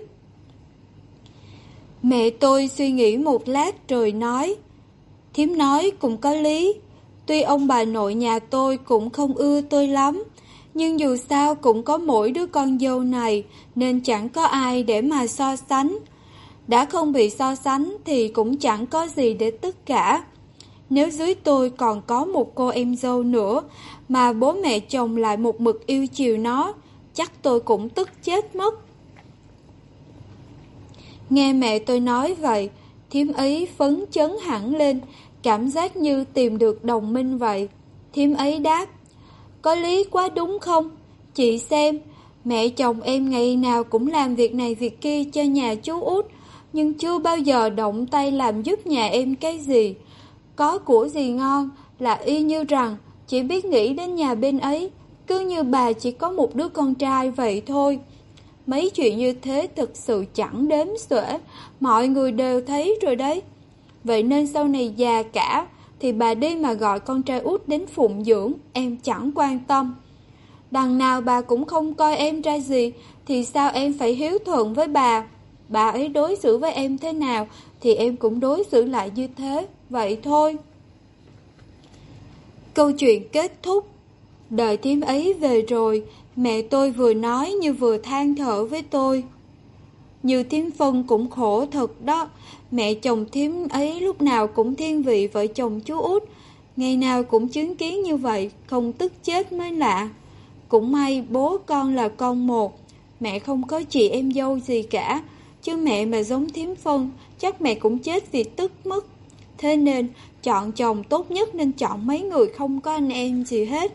Mẹ tôi suy nghĩ một lát rồi nói, thím nói cũng có lý, tuy ông bà nội nhà tôi cũng không ưa tôi lắm, nhưng dù sao cũng có mỗi đứa con dâu này nên chẳng có ai để mà so sánh. Đã không bị so sánh thì cũng chẳng có gì để tức cả. Nếu dưới tôi còn có một cô em dâu nữa mà bố mẹ chồng lại một mực yêu chiều nó, chắc tôi cũng tức chết mất. Nghe mẹ tôi nói vậy, thím ấy phấn chấn hẳn lên, cảm giác như tìm được đồng minh vậy. Thím ấy đáp, có lý quá đúng không? Chị xem, mẹ chồng em ngày nào cũng làm việc này việc kia cho nhà chú út, nhưng chưa bao giờ động tay làm giúp nhà em cái gì. Có của gì ngon là y như rằng chỉ biết nghĩ đến nhà bên ấy, cứ như bà chỉ có một đứa con trai vậy thôi. Mấy chuyện như thế thực sự chẳng đếm xuể, mọi người đều thấy rồi đấy. Vậy nên sau này già cả thì bà đi mà gọi con trai út đến phụng dưỡng, em chẳng quan tâm. Đằng nào bà cũng không coi em ra gì, thì sao em phải hiếu thuận với bà? Bà ấy đối xử với em thế nào thì em cũng đối xử lại như thế, vậy thôi. Câu chuyện kết thúc. Đợi thím ấy về rồi, mẹ tôi vừa nói như vừa than thở với tôi. Như thím Phân cũng khổ thật đó, mẹ chồng thím ấy lúc nào cũng thiên vị vợ chồng chú út, ngày nào cũng chứng kiến như vậy, không tức chết mới lạ. Cũng may bố con là con một, mẹ không có chị em dâu gì cả, chứ mẹ mà giống thím Phân, chắc mẹ cũng chết vì tức mất. Thế nên chọn chồng tốt nhất nên chọn mấy người không có anh em gì hết.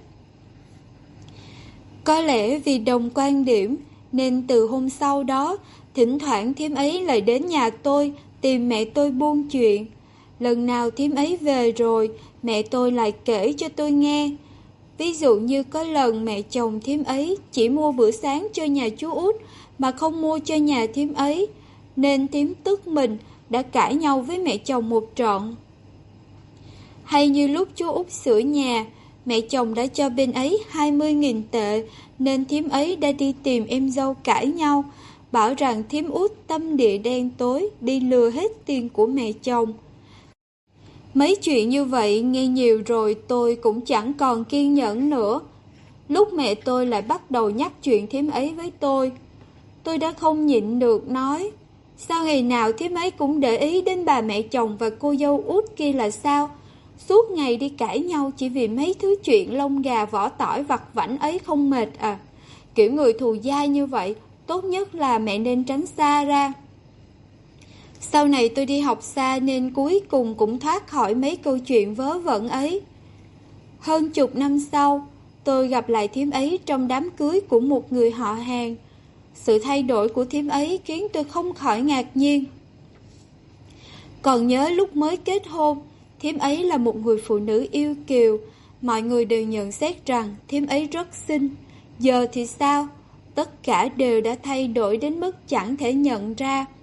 Có lẽ vì đồng quan điểm nên từ hôm sau đó, thỉnh thoảng thím ấy lại đến nhà tôi tìm mẹ tôi buôn chuyện. Lần nào thím ấy về rồi, mẹ tôi lại kể cho tôi nghe. Ví dụ như có lần mẹ chồng thím ấy chỉ mua bữa sáng cho nhà chú út mà không mua cho nhà thím ấy, nên thím tức mình đã cãi nhau với mẹ chồng một trận. Hay như lúc chú út sửa nhà, mẹ chồng đã cho bên ấy 20.000 tệ, nên thím ấy đã đi tìm em dâu cãi nhau, bảo rằng thím út tâm địa đen tối, đi lừa hết tiền của mẹ chồng. Mấy chuyện như vậy nghe nhiều rồi tôi cũng chẳng còn kiên nhẫn nữa. Lúc mẹ tôi lại bắt đầu nhắc chuyện thím ấy với tôi đã không nhịn được nói, sao ngày nào thím ấy cũng để ý đến bà mẹ chồng và cô dâu út kia là sao? Suốt ngày đi cãi nhau chỉ vì mấy thứ chuyện lông gà vỏ tỏi vặt vãnh ấy không mệt à? Kiểu người thù dai như vậy, tốt nhất là mẹ nên tránh xa ra. Sau này tôi đi học xa nên cuối cùng cũng thoát khỏi mấy câu chuyện vớ vẩn ấy. Hơn chục năm sau, tôi gặp lại thím ấy trong đám cưới của một người họ hàng. Sự thay đổi của thím ấy khiến tôi không khỏi ngạc nhiên. Còn nhớ lúc mới kết hôn, thím ấy là một người phụ nữ yêu kiều. Mọi người đều nhận xét rằng thím ấy rất xinh. Giờ thì sao? Tất cả đều đã thay đổi đến mức chẳng thể nhận ra.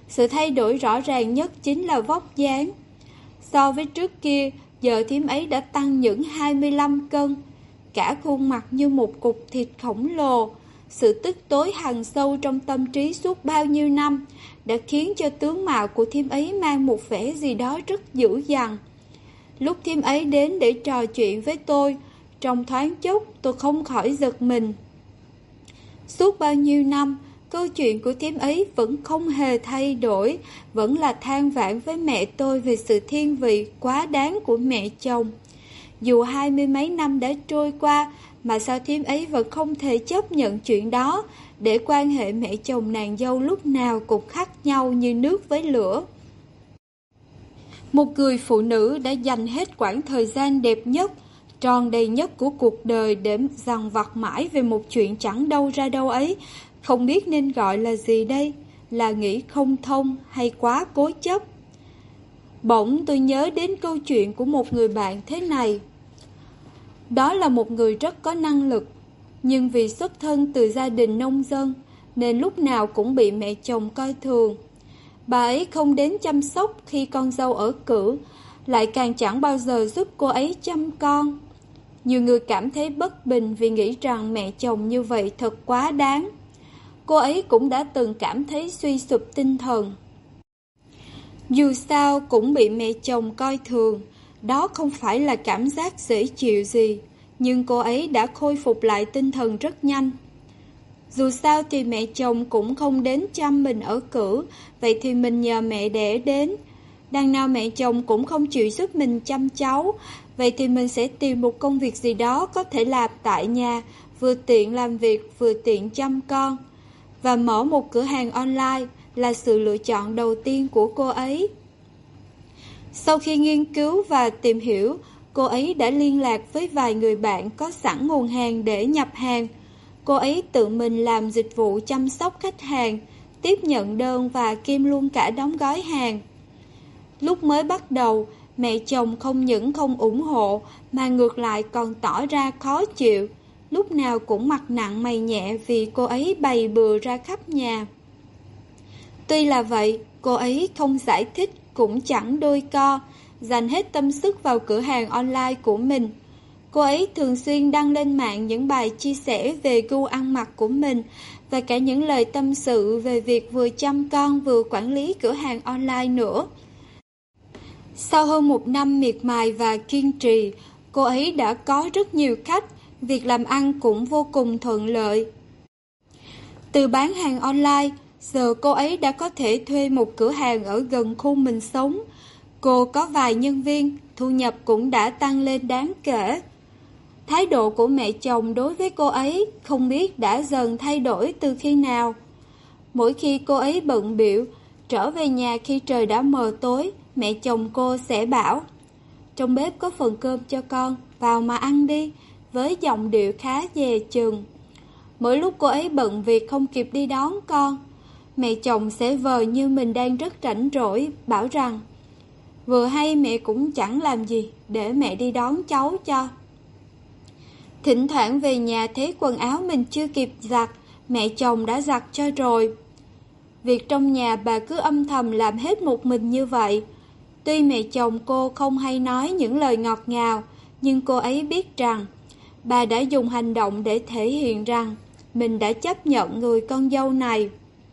Sự thay đổi rõ ràng nhất chính là vóc dáng. So với trước kia, giờ thím ấy đã tăng những 25 cân. Cả khuôn mặt như một cục thịt khổng lồ. Sự tức tối hằn sâu trong tâm trí suốt bao nhiêu năm đã khiến cho tướng mạo của thím ấy mang một vẻ gì đó rất dữ dằn. Lúc thím ấy đến để trò chuyện với tôi, trong thoáng chốc tôi không khỏi giật mình. Suốt bao nhiêu năm, câu chuyện của thím ấy vẫn không hề thay đổi, vẫn là than vãn với mẹ tôi về sự thiên vị quá đáng của mẹ chồng. Dù 20 mấy năm đã trôi qua, mà sao thím ấy vẫn không thể chấp nhận chuyện đó, để quan hệ mẹ chồng nàng dâu lúc nào cũng khác nhau như nước với lửa. Một người phụ nữ đã dành hết quãng thời gian đẹp nhất, tròn đầy nhất của cuộc đời để dằn vặt mãi về một chuyện chẳng đâu ra đâu ấy, không biết nên gọi là gì đây, là nghĩ không thông hay quá cố chấp. Bỗng tôi nhớ đến câu chuyện của một người bạn thế này. Đó là một người rất có năng lực, nhưng vì xuất thân từ gia đình nông dân nên lúc nào cũng bị mẹ chồng coi thường. Bà ấy không đến chăm sóc khi con dâu ở cữ, lại càng chẳng bao giờ giúp cô ấy chăm con. Nhiều người cảm thấy bất bình vì nghĩ rằng mẹ chồng như vậy thật quá đáng. Cô ấy cũng đã từng cảm thấy suy sụp tinh thần. Dù sao cũng bị mẹ chồng coi thường, đó không phải là cảm giác dễ chịu gì, nhưng cô ấy đã khôi phục lại tinh thần rất nhanh. Dù sao thì mẹ chồng cũng không đến chăm mình ở cữ, vậy thì mình nhờ mẹ đẻ đến. Đằng nào mẹ chồng cũng không chịu giúp mình chăm cháu, vậy thì mình sẽ tìm một công việc gì đó có thể làm tại nhà, vừa tiện làm việc vừa tiện chăm con. Và mở một cửa hàng online là sự lựa chọn đầu tiên của cô ấy. Sau khi nghiên cứu và tìm hiểu, cô ấy đã liên lạc với vài người bạn có sẵn nguồn hàng để nhập hàng. Cô ấy tự mình làm dịch vụ chăm sóc khách hàng, tiếp nhận đơn và kiêm luôn cả đóng gói hàng. Lúc mới bắt đầu, mẹ chồng không những không ủng hộ mà ngược lại còn tỏ ra khó chịu, lúc nào cũng mặt nặng mày nhẹ vì cô ấy bày bừa ra khắp nhà. Tuy là vậy, cô ấy không giải thích cũng chẳng đôi co, dành hết tâm sức vào cửa hàng online của mình. Cô ấy thường xuyên đăng lên mạng những bài chia sẻ về gu ăn mặc của mình và cả những lời tâm sự về việc vừa chăm con vừa quản lý cửa hàng online nữa. Sau hơn 1 năm miệt mài và kiên trì, cô ấy đã có rất nhiều khách, việc làm ăn cũng vô cùng thuận lợi. Từ bán hàng online, giờ cô ấy đã có thể thuê một cửa hàng ở gần khu mình sống. Cô có vài nhân viên, thu nhập cũng đã tăng lên đáng kể. Thái độ của mẹ chồng đối với cô ấy không biết đã dần thay đổi từ khi nào. Mỗi khi cô ấy bận bịu, trở về nhà khi trời đã mờ tối, mẹ chồng cô sẽ bảo: "Trong bếp có phần cơm cho con, vào mà ăn đi", với giọng điệu khá dè chừng. Mỗi lúc cô ấy bận việc không kịp đi đón con, mẹ chồng sẽ vờ như mình đang rất rảnh rỗi, bảo rằng: "Vừa hay mẹ cũng chẳng làm gì, để mẹ đi đón cháu cho." Thỉnh thoảng về nhà thấy quần áo mình chưa kịp giặt, mẹ chồng đã giặt cho rồi. Việc trong nhà bà cứ âm thầm làm hết một mình như vậy. Tuy mẹ chồng cô không hay nói những lời ngọt ngào, nhưng cô ấy biết rằng bà đã dùng hành động để thể hiện rằng mình đã chấp nhận người con dâu này.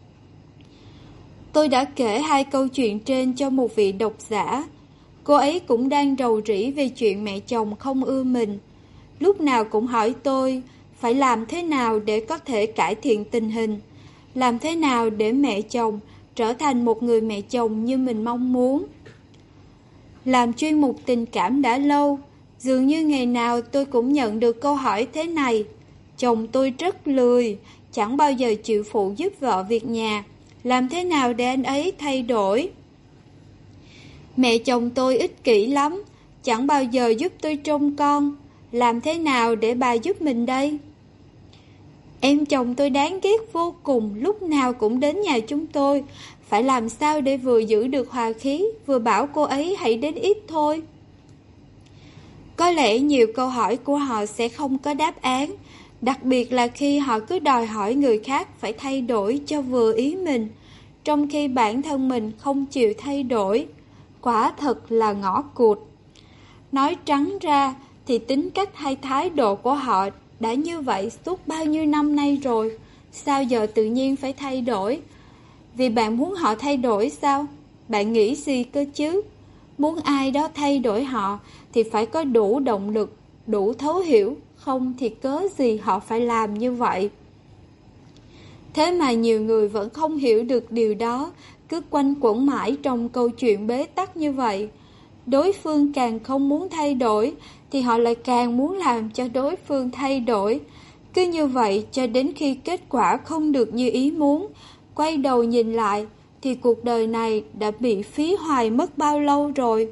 Tôi đã kể 2 câu chuyện trên cho một vị độc giả. Cô ấy cũng đang rầu rĩ về chuyện mẹ chồng không ưa mình. Lúc nào cũng hỏi tôi phải làm thế nào để có thể cải thiện tình hình, làm thế nào để mẹ chồng trở thành một người mẹ chồng như mình mong muốn. Làm chuyên mục tình cảm đã lâu, dường như ngày nào tôi cũng nhận được câu hỏi thế này. Chồng tôi rất lười, chẳng bao giờ chịu phụ giúp vợ việc nhà. Làm thế nào để anh ấy thay đổi? Mẹ chồng tôi ích kỷ lắm, chẳng bao giờ giúp tôi trông con. Làm thế nào để bà giúp mình đây? Em chồng tôi đáng ghét vô cùng, lúc nào cũng đến nhà chúng tôi. Phải làm sao để vừa giữ được hòa khí, vừa bảo cô ấy hãy đến ít thôi? Có lẽ nhiều câu hỏi của họ sẽ không có đáp án, đặc biệt là khi họ cứ đòi hỏi người khác phải thay đổi cho vừa ý mình. trong khi bản thân mình không chịu thay đổi. Quả thật là ngõ cụt. Nói trắng ra thì tính cách hay thái độ của họ đã như vậy suốt bao nhiêu năm nay rồi, sao giờ tự nhiên phải thay đổi? Vì bạn muốn họ thay đổi sao? Bạn nghĩ gì cơ chứ? Muốn ai đó thay đổi họ thì phải có đủ động lực, đủ thấu hiểu, không thì cớ gì họ phải làm như vậy. Thế mà nhiều người vẫn không hiểu được điều đó, cứ quanh quẩn mãi trong câu chuyện bế tắc như vậy. Đối phương càng không muốn thay đổi thì họ lại càng muốn làm cho đối phương thay đổi. Cứ như vậy cho đến khi kết quả không được như ý muốn, quay đầu nhìn lại thì cuộc đời này đã bị phí hoài mất bao lâu rồi.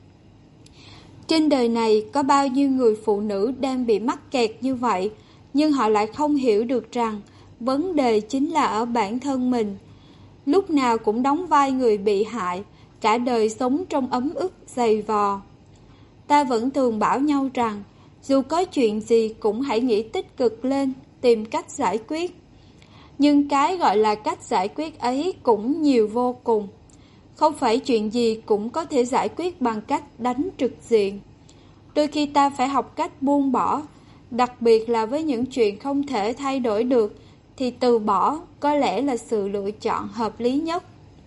Trên đời này có bao nhiêu người phụ nữ đang bị mắc kẹt như vậy, nhưng họ lại không hiểu được rằng vấn đề chính là ở bản thân mình. Lúc nào cũng đóng vai người bị hại, cả đời sống trong ấm ức dày vò. Ta vẫn thường bảo nhau rằng dù có chuyện gì cũng hãy nghĩ tích cực lên, tìm cách giải quyết. Nhưng cái gọi là cách giải quyết ấy cũng nhiều vô cùng. Không phải chuyện gì cũng có thể giải quyết bằng cách đánh trực diện. Đôi khi ta phải học cách buông bỏ, đặc biệt là với những chuyện không thể thay đổi được, thì từ bỏ có lẽ là sự lựa chọn hợp lý nhất.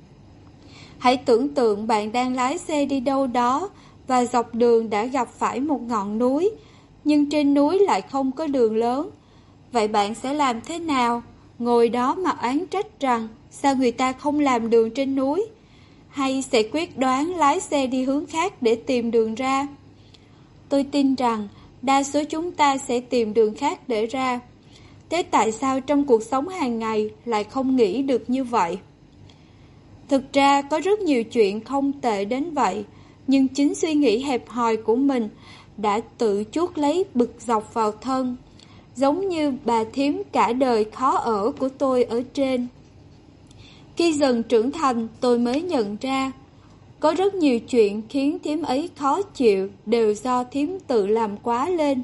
Hãy tưởng tượng bạn đang lái xe đi đâu đó và dọc đường đã gặp phải một ngọn núi, nhưng trên núi lại không có đường lớn. Vậy bạn sẽ làm thế nào? Ngồi đó mà oán trách rằng sao người ta không làm đường trên núi? Hay sẽ quyết đoán lái xe đi hướng khác để tìm đường ra? Tôi tin rằng đa số chúng ta sẽ tìm đường khác để ra. Thế tại sao trong cuộc sống hàng ngày lại không nghĩ được như vậy? Thực ra có rất nhiều chuyện không tệ đến vậy, nhưng chính suy nghĩ hẹp hòi của mình đã tự chuốc lấy bực dọc vào thân, giống như bà thím cả đời khó ở của tôi ở trên. Khi dần trưởng thành tôi mới nhận ra, có rất nhiều chuyện khiến thím ấy khó chịu đều do thím tự làm quá lên.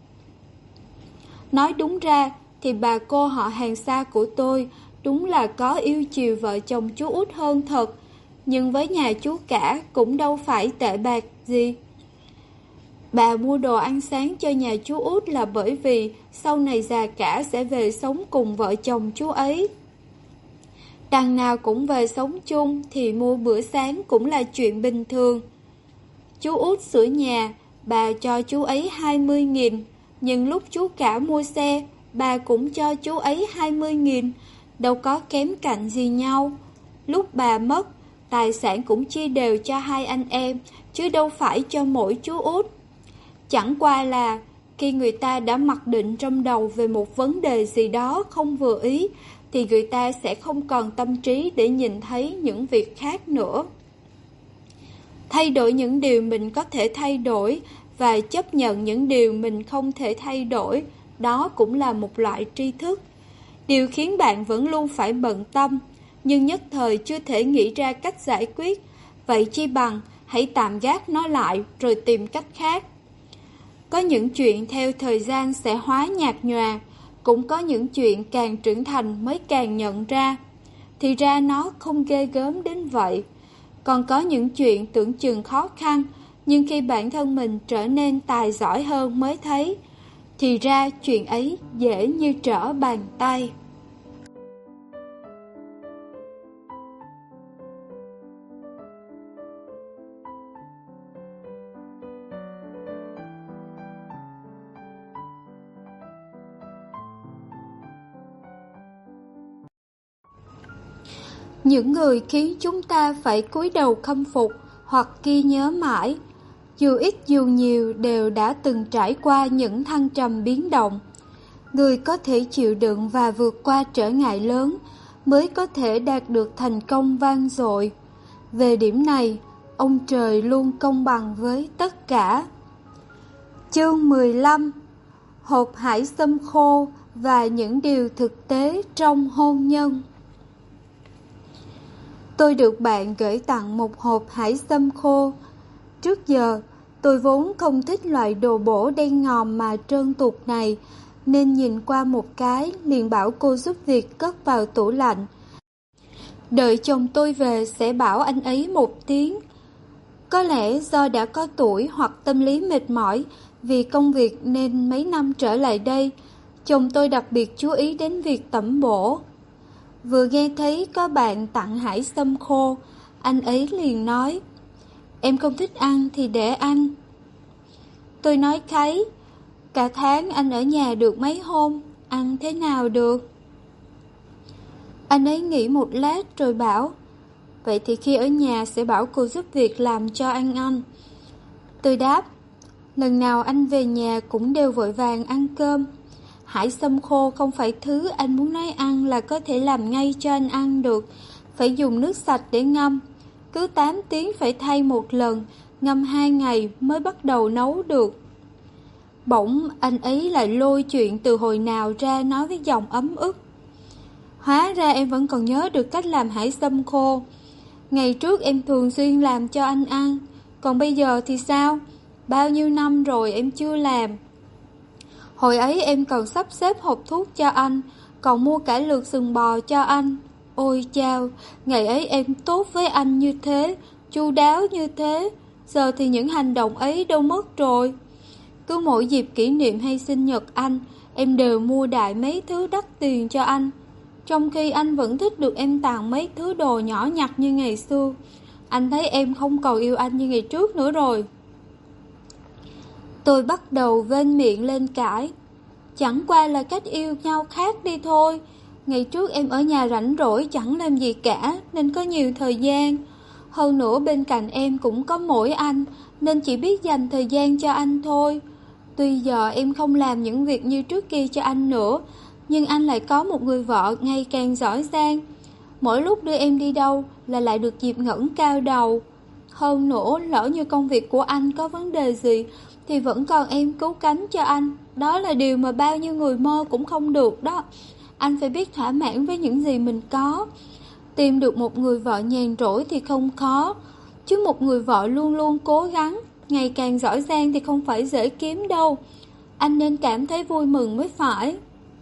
Nói đúng ra thì bà cô họ hàng xa của tôi đúng là có yêu chiều vợ chồng chú Út hơn thật, nhưng với nhà chú cả cũng đâu phải tệ bạc gì. Bà mua đồ ăn sáng cho nhà chú Út là bởi vì sau này già cả sẽ về sống cùng vợ chồng chú ấy. Đằng nào cũng về sống chung thì mua bữa sáng cũng là chuyện bình thường. Chú Út sửa nhà, bà cho chú ấy 20.000, nhưng lúc chú cả mua xe, bà cũng cho chú ấy 20.000, đâu có kém cạnh gì nhau. Lúc bà mất, tài sản cũng chia đều cho hai anh em, chứ đâu phải cho mỗi chú Út. Chẳng qua là khi người ta đã mặc định trong đầu về một vấn đề gì đó không vừa ý, thì người ta sẽ không còn tâm trí để nhìn thấy những việc khác nữa. Thay đổi những điều mình có thể thay đổi và chấp nhận những điều mình không thể thay đổi, đó cũng là một loại tri thức. Điều khiến bạn vẫn luôn phải bận tâm, nhưng nhất thời chưa thể nghĩ ra cách giải quyết. Vậy chi bằng hãy tạm gác nó lại rồi tìm cách khác. Có những chuyện theo thời gian sẽ hóa nhạt nhòa, cũng có những chuyện càng trưởng thành mới càng nhận ra, thì ra nó không ghê gớm đến vậy. Còn có những chuyện tưởng chừng khó khăn, nhưng khi bản thân mình trở nên tài giỏi hơn mới thấy, thì ra chuyện ấy dễ như trở bàn tay. Những người khiến chúng ta phải cúi đầu khâm phục hoặc ghi nhớ mãi, dù ít dù nhiều đều đã từng trải qua những thăng trầm biến động. Người có thể chịu đựng và vượt qua trở ngại lớn mới có thể đạt được thành công vang dội. Về điểm này, ông trời luôn công bằng với tất cả. Chương 15: Hộp hải sâm khô và những điều thực tế trong hôn nhân. Tôi được bạn gửi tặng một hộp hải sâm khô. Trước giờ, tôi vốn không thích loại đồ bổ đen ngòm mà trơn tuột này, nên nhìn qua một cái liền bảo cô giúp việc cất vào tủ lạnh. Đợi chồng tôi về sẽ bảo anh ấy một tiếng. Có lẽ do đã có tuổi hoặc tâm lý mệt mỏi vì công việc nên mấy năm trở lại đây, chồng tôi đặc biệt chú ý đến việc tẩm bổ. Vừa nghe thấy có bạn tặng hải sâm khô, anh ấy liền nói, em không thích ăn thì để anh. Tôi nói kháy, cả tháng anh ở nhà được mấy hôm, ăn thế nào được? Anh ấy nghĩ một lát rồi bảo, vậy thì khi ở nhà sẽ bảo cô giúp việc làm cho anh ăn. Tôi đáp, lần nào anh về nhà cũng đều vội vàng ăn cơm. Hải sâm khô không phải thứ anh muốn nói ăn là có thể làm ngay cho anh ăn được. Phải dùng nước sạch để ngâm. Cứ 8 tiếng phải thay một lần, ngâm 2 ngày mới bắt đầu nấu được. Bỗng anh ấy lại lôi chuyện từ hồi nào ra nói với giọng ấm ức. Hóa ra em vẫn còn nhớ được cách làm hải sâm khô. Ngày trước em thường xuyên làm cho anh ăn. Còn bây giờ thì sao? Bao nhiêu năm rồi em chưa làm. Hồi ấy em còn sắp xếp hộp thuốc cho anh, còn mua cả lượt sừng bò cho anh. Ôi chao, ngày ấy em tốt với anh như thế, chu đáo như thế. Giờ thì những hành động ấy đâu mất rồi. Cứ mỗi dịp kỷ niệm hay sinh nhật anh, em đều mua đại mấy thứ đắt tiền cho anh. Trong khi anh vẫn thích được em tặng mấy thứ đồ nhỏ nhặt như ngày xưa. Anh thấy em không còn yêu anh như ngày trước nữa rồi. Tôi bắt đầu vênh miệng lên cãi. Chẳng qua là cách yêu nhau khác đi thôi. Ngày trước em ở nhà rảnh rỗi chẳng làm gì cả nên có nhiều thời gian. Hơn nữa bên cạnh em cũng có mỗi anh nên chỉ biết dành thời gian cho anh thôi. Tuy giờ em không làm những việc như trước kia cho anh nữa, nhưng anh lại có một người vợ ngày càng giỏi giang. Mỗi lúc đưa em đi đâu là lại được dịp ngẩng cao đầu. Hơn nữa lỡ như công việc của anh có vấn đề gì thì vẫn còn em cứu cánh cho anh. Đó là điều mà bao nhiêu người mơ cũng không được đó. Anh phải biết thỏa mãn với những gì mình có. Tìm được một người vợ nhàn rỗi thì không khó, chứ một người vợ luôn luôn cố gắng, ngày càng giỏi giang thì không phải dễ kiếm đâu. Anh nên cảm thấy vui mừng mới phải.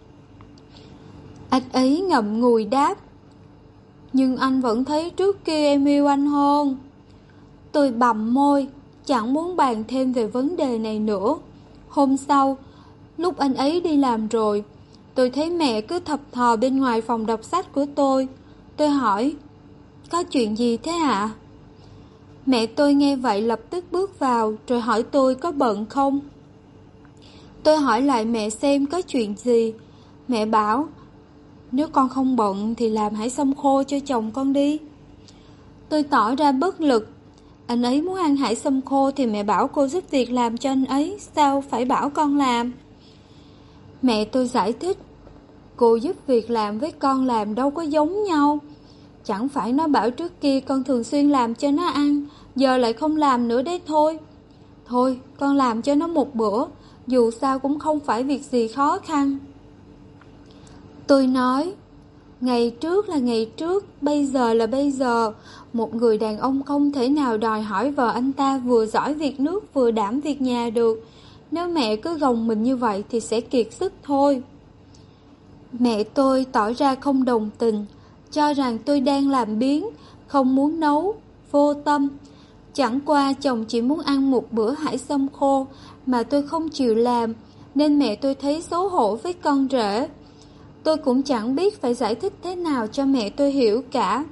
Anh ấy ngậm ngùi đáp, nhưng anh vẫn thấy trước kia em yêu anh hơn. Tôi bặm môi, chẳng muốn bàn thêm về vấn đề này nữa. Hôm sau, lúc anh ấy đi làm rồi, tôi thấy mẹ cứ thập thò bên ngoài phòng đọc sách của tôi. Tôi hỏi, có chuyện gì thế ạ? Mẹ tôi nghe vậy lập tức bước vào rồi hỏi tôi có bận không. Tôi hỏi lại mẹ xem có chuyện gì. Mẹ bảo, nếu con không bận thì làm hải sâm khô cho chồng con đi. Tôi tỏ ra bất lực. Anh ấy muốn ăn hải sâm khô thì mẹ bảo cô giúp việc làm cho anh ấy, sao phải bảo con làm? Mẹ tôi giải thích, cô giúp việc làm với con làm đâu có giống nhau. Chẳng phải nó bảo trước kia con thường xuyên làm cho nó ăn, giờ lại không làm nữa đấy thôi. Thôi, con làm cho nó một bữa, dù sao cũng không phải việc gì khó khăn. Tôi nói, ngày trước là ngày trước, bây giờ là bây giờ. Một người đàn ông không thể nào đòi hỏi vợ anh ta vừa giỏi việc nước vừa đảm việc nhà được. Nếu mẹ cứ gồng mình như vậy thì sẽ kiệt sức thôi. Mẹ tôi tỏ ra không đồng tình, cho rằng tôi đang làm biếng, không muốn nấu, vô tâm. Chẳng qua chồng chỉ muốn ăn một bữa hải sâm khô mà tôi không chịu làm, nên mẹ tôi thấy xấu hổ với con rể. Tôi cũng chẳng biết phải giải thích thế nào cho mẹ tôi hiểu cả.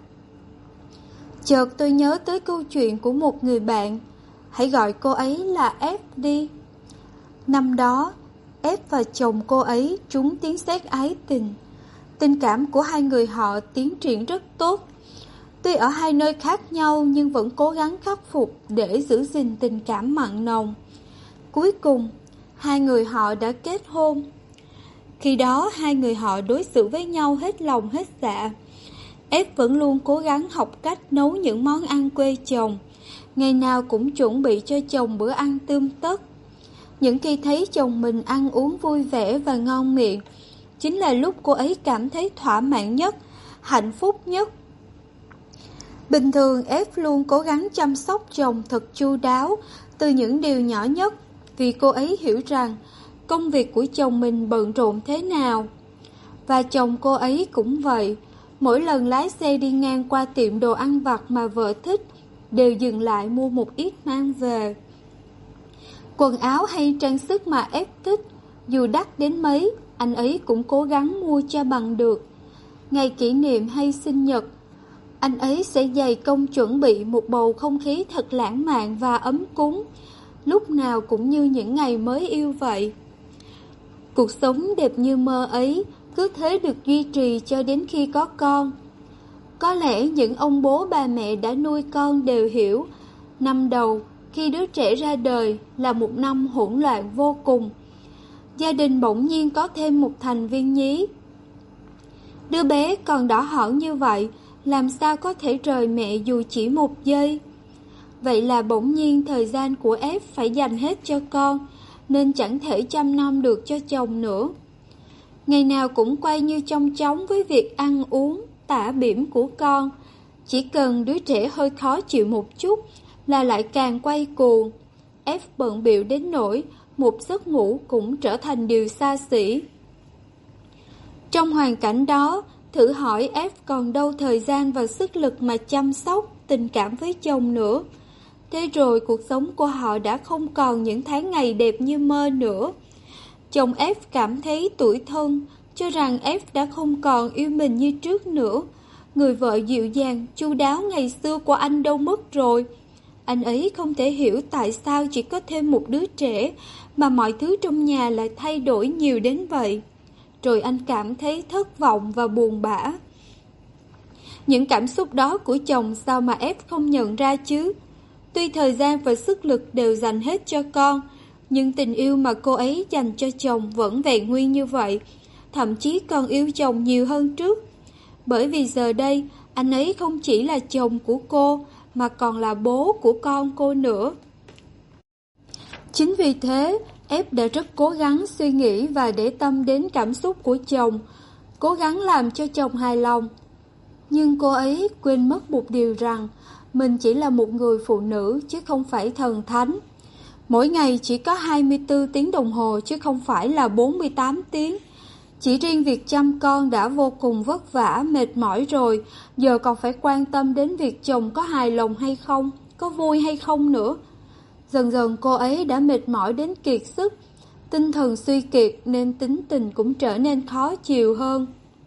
Chợt tôi nhớ tới câu chuyện của một người bạn, hãy gọi cô ấy là F đi. Năm đó, F và chồng cô ấy trúng tiếng sét ái tình. Tình cảm của hai người họ tiến triển rất tốt. Tuy ở hai nơi khác nhau nhưng vẫn cố gắng khắc phục để giữ gìn tình cảm mặn nồng. Cuối cùng, hai người họ đã kết hôn. Khi đó hai người họ đối xử với nhau hết lòng hết dạ. F vẫn luôn cố gắng học cách nấu những món ăn quê chồng, ngày nào cũng chuẩn bị cho chồng bữa ăn tươm tất. Những khi thấy chồng mình ăn uống vui vẻ và ngon miệng, chính là lúc cô ấy cảm thấy thỏa mãn nhất, hạnh phúc nhất. Bình thường F luôn cố gắng chăm sóc chồng thật chu đáo, từ những điều nhỏ nhất, vì cô ấy hiểu rằng công việc của chồng mình bận rộn thế nào. Và chồng cô ấy cũng vậy, Mỗi lần lái xe đi ngang qua tiệm đồ ăn vặt mà vợ thích, đều dừng lại mua một ít mang về. Quần áo hay trang sức mà F thích, dù đắt đến mấy, anh ấy cũng cố gắng mua cho bằng được. Ngày kỷ niệm hay sinh nhật, anh ấy sẽ dày công chuẩn bị một bầu không khí thật lãng mạn và ấm cúng, lúc nào cũng như những ngày mới yêu vậy. Cuộc sống đẹp như mơ ấy cứ thế được duy trì cho đến khi có con. Có lẽ những ông bố bà mẹ đã nuôi con đều hiểu, năm đầu khi đứa trẻ ra đời là một năm hỗn loạn vô cùng. Gia đình bỗng nhiên có thêm một thành viên nhí. Đứa bé còn đỏ hỏn như vậy, làm sao có thể rời mẹ dù chỉ một giây. Vậy là bỗng nhiên thời gian của F phải dành hết cho con, nên chẳng thể chăm nom được cho chồng nữa. Ngày nào cũng quay như chong chóng với việc ăn uống, tả bỉm của con. Chỉ cần đứa trẻ hơi khó chịu một chút là lại càng quay cuồng. F bận bịu đến nỗi một giấc ngủ cũng trở thành điều xa xỉ. Trong hoàn cảnh đó, thử hỏi F còn đâu thời gian và sức lực mà chăm sóc, tình cảm với chồng nữa. Thế rồi cuộc sống của họ đã không còn những tháng ngày đẹp như mơ nữa. Chồng F cảm thấy tủi thân, cho rằng F đã không còn yêu mình như trước nữa. Người vợ dịu dàng, chu đáo ngày xưa của anh đâu mất rồi. Anh ấy không thể hiểu tại sao chỉ có thêm một đứa trẻ mà mọi thứ trong nhà lại thay đổi nhiều đến vậy. Rồi anh cảm thấy thất vọng và buồn bã. Những cảm xúc đó của chồng sao mà F không nhận ra chứ? Tuy thời gian và sức lực đều dành hết cho con, nhưng tình yêu mà cô ấy dành cho chồng vẫn vẹn nguyên như vậy, thậm chí còn yêu chồng nhiều hơn trước. Bởi vì giờ đây, anh ấy không chỉ là chồng của cô, mà còn là bố của con cô nữa. Chính vì thế, F đã rất cố gắng suy nghĩ và để tâm đến cảm xúc của chồng, cố gắng làm cho chồng hài lòng. Nhưng cô ấy quên mất một điều rằng, mình chỉ là một người phụ nữ chứ không phải thần thánh. Mỗi ngày chỉ có 24 tiếng đồng hồ chứ không phải là 48 tiếng. Chỉ riêng việc chăm con đã vô cùng vất vả, mệt mỏi rồi, giờ còn phải quan tâm đến việc chồng có hài lòng hay không, có vui hay không nữa. Dần dần cô ấy đã mệt mỏi đến kiệt sức, tinh thần suy kiệt nên tính tình cũng trở nên khó chịu hơn.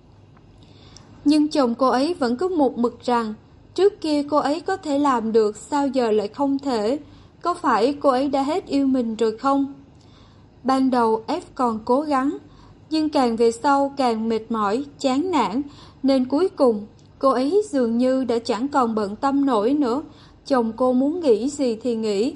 Nhưng chồng cô ấy vẫn cứ một mực rằng, trước kia cô ấy có thể làm được, sao giờ lại không thể? Có phải cô ấy đã hết yêu mình rồi không? Ban đầu F còn cố gắng, nhưng càng về sau càng mệt mỏi, chán nản, nên cuối cùng cô ấy dường như đã chẳng còn bận tâm nổi nữa. Chồng cô muốn nghĩ gì thì nghĩ.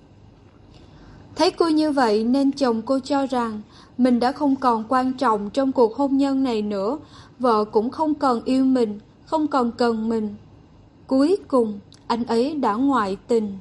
Thấy cô như vậy nên chồng cô cho rằng mình đã không còn quan trọng trong cuộc hôn nhân này nữa, vợ cũng không còn yêu mình, không còn cần mình. Cuối cùng, anh ấy đã ngoại tình.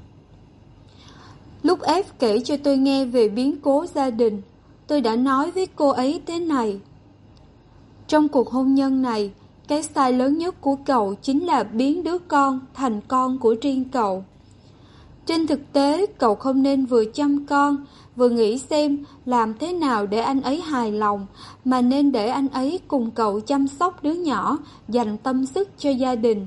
Lúc F kể cho tôi nghe về biến cố gia đình, tôi đã nói với cô ấy thế này. Trong cuộc hôn nhân này, cái sai lớn nhất của cậu chính là biến đứa con thành con của riêng cậu. Trên thực tế, cậu không nên vừa chăm con, vừa nghĩ xem làm thế nào để anh ấy hài lòng, mà nên để anh ấy cùng cậu chăm sóc đứa nhỏ, dành tâm sức cho gia đình.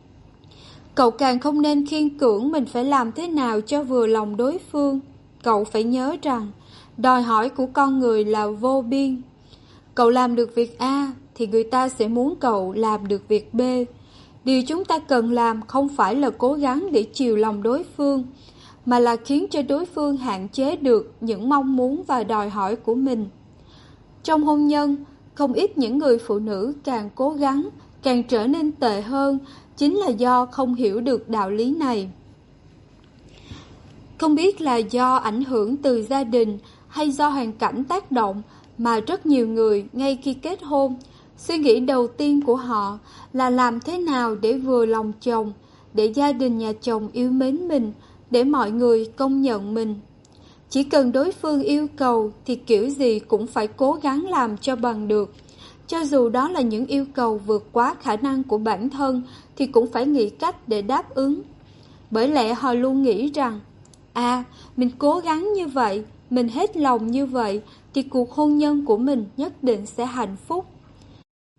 Cậu càng không nên khiêng cưỡng mình phải làm thế nào cho vừa lòng đối phương. Cậu phải nhớ rằng, đòi hỏi của con người là vô biên. Cậu làm được việc A, thì người ta sẽ muốn cậu làm được việc B. Điều chúng ta cần làm không phải là cố gắng để chiều lòng đối phương, mà là khiến cho đối phương hạn chế được những mong muốn và đòi hỏi của mình. Trong hôn nhân, không ít những người phụ nữ càng cố gắng, càng trở nên tệ hơn, chính là do không hiểu được đạo lý này. Không biết là do ảnh hưởng từ gia đình hay do hoàn cảnh tác động mà rất nhiều người ngay khi kết hôn, suy nghĩ đầu tiên của họ là làm thế nào để vừa lòng chồng, để gia đình nhà chồng yêu mến mình, để mọi người công nhận mình. Chỉ cần đối phương yêu cầu thì kiểu gì cũng phải cố gắng làm cho bằng được. Cho dù đó là những yêu cầu vượt quá khả năng của bản thân thì cũng phải nghĩ cách để đáp ứng. Bởi lẽ họ luôn nghĩ rằng, mình cố gắng như vậy, mình hết lòng như vậy thì cuộc hôn nhân của mình nhất định sẽ hạnh phúc.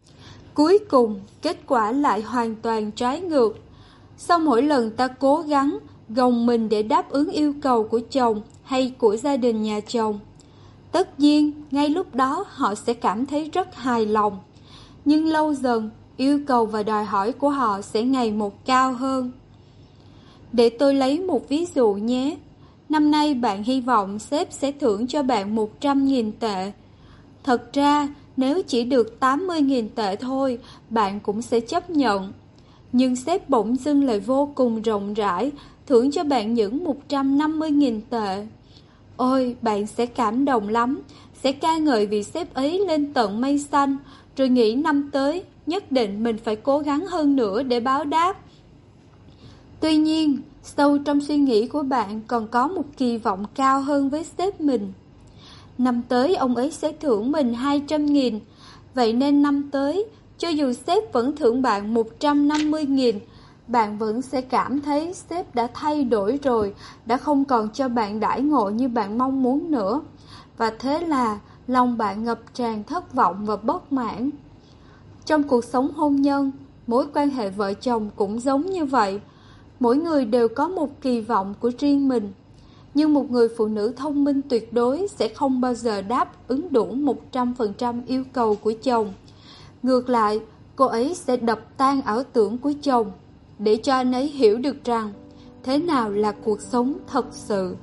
Cuối cùng, kết quả lại hoàn toàn trái ngược. Sau mỗi lần ta cố gắng gồng mình để đáp ứng yêu cầu của chồng hay của gia đình nhà chồng, tất nhiên, ngay lúc đó họ sẽ cảm thấy rất hài lòng. Nhưng lâu dần, yêu cầu và đòi hỏi của họ sẽ ngày một cao hơn. Để tôi lấy một ví dụ nhé. Năm nay bạn hy vọng sếp sẽ thưởng cho bạn 100.000 tệ. Thật ra, nếu chỉ được 80.000 tệ thôi, bạn cũng sẽ chấp nhận. Nhưng sếp bỗng dưng lại vô cùng rộng rãi, thưởng cho bạn những 150.000 tệ. Ôi, bạn sẽ cảm động lắm, sẽ ca ngợi vị sếp ấy lên tận mây xanh, rồi nghĩ năm tới, nhất định mình phải cố gắng hơn nữa để báo đáp. Tuy nhiên, sâu trong suy nghĩ của bạn còn có một kỳ vọng cao hơn với sếp mình. Năm tới ông ấy sẽ thưởng mình 200.000, vậy nên năm tới, cho dù sếp vẫn thưởng bạn 150.000, bạn vẫn sẽ cảm thấy sếp đã thay đổi rồi, đã không còn cho bạn đãi ngộ như bạn mong muốn nữa. Và thế là lòng bạn ngập tràn thất vọng và bất mãn. Trong cuộc sống hôn nhân, mối quan hệ vợ chồng cũng giống như vậy. Mỗi người đều có một kỳ vọng của riêng mình. Nhưng một người phụ nữ thông minh tuyệt đối sẽ không bao giờ đáp ứng đủ 100% yêu cầu của chồng. Ngược lại, cô ấy sẽ đập tan ảo tưởng của chồng, để cho anh ấy hiểu được rằng thế nào là cuộc sống thật sự.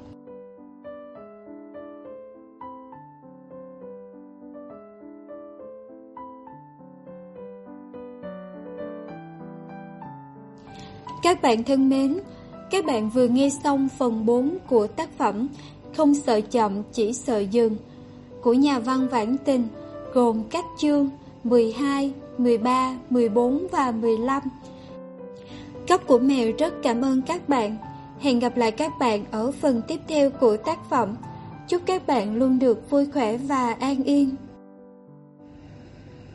Các bạn thân mến, các bạn vừa nghe xong phần 4 của tác phẩm Không sợ chậm chỉ sợ dừng của nhà văn Vãn Tình, gồm các chương 12, 13, 14 và 15. Cấp của Mèo rất cảm ơn các bạn. Hẹn gặp lại các bạn ở phần tiếp theo của tác phẩm. Chúc các bạn luôn được vui khỏe và an yên.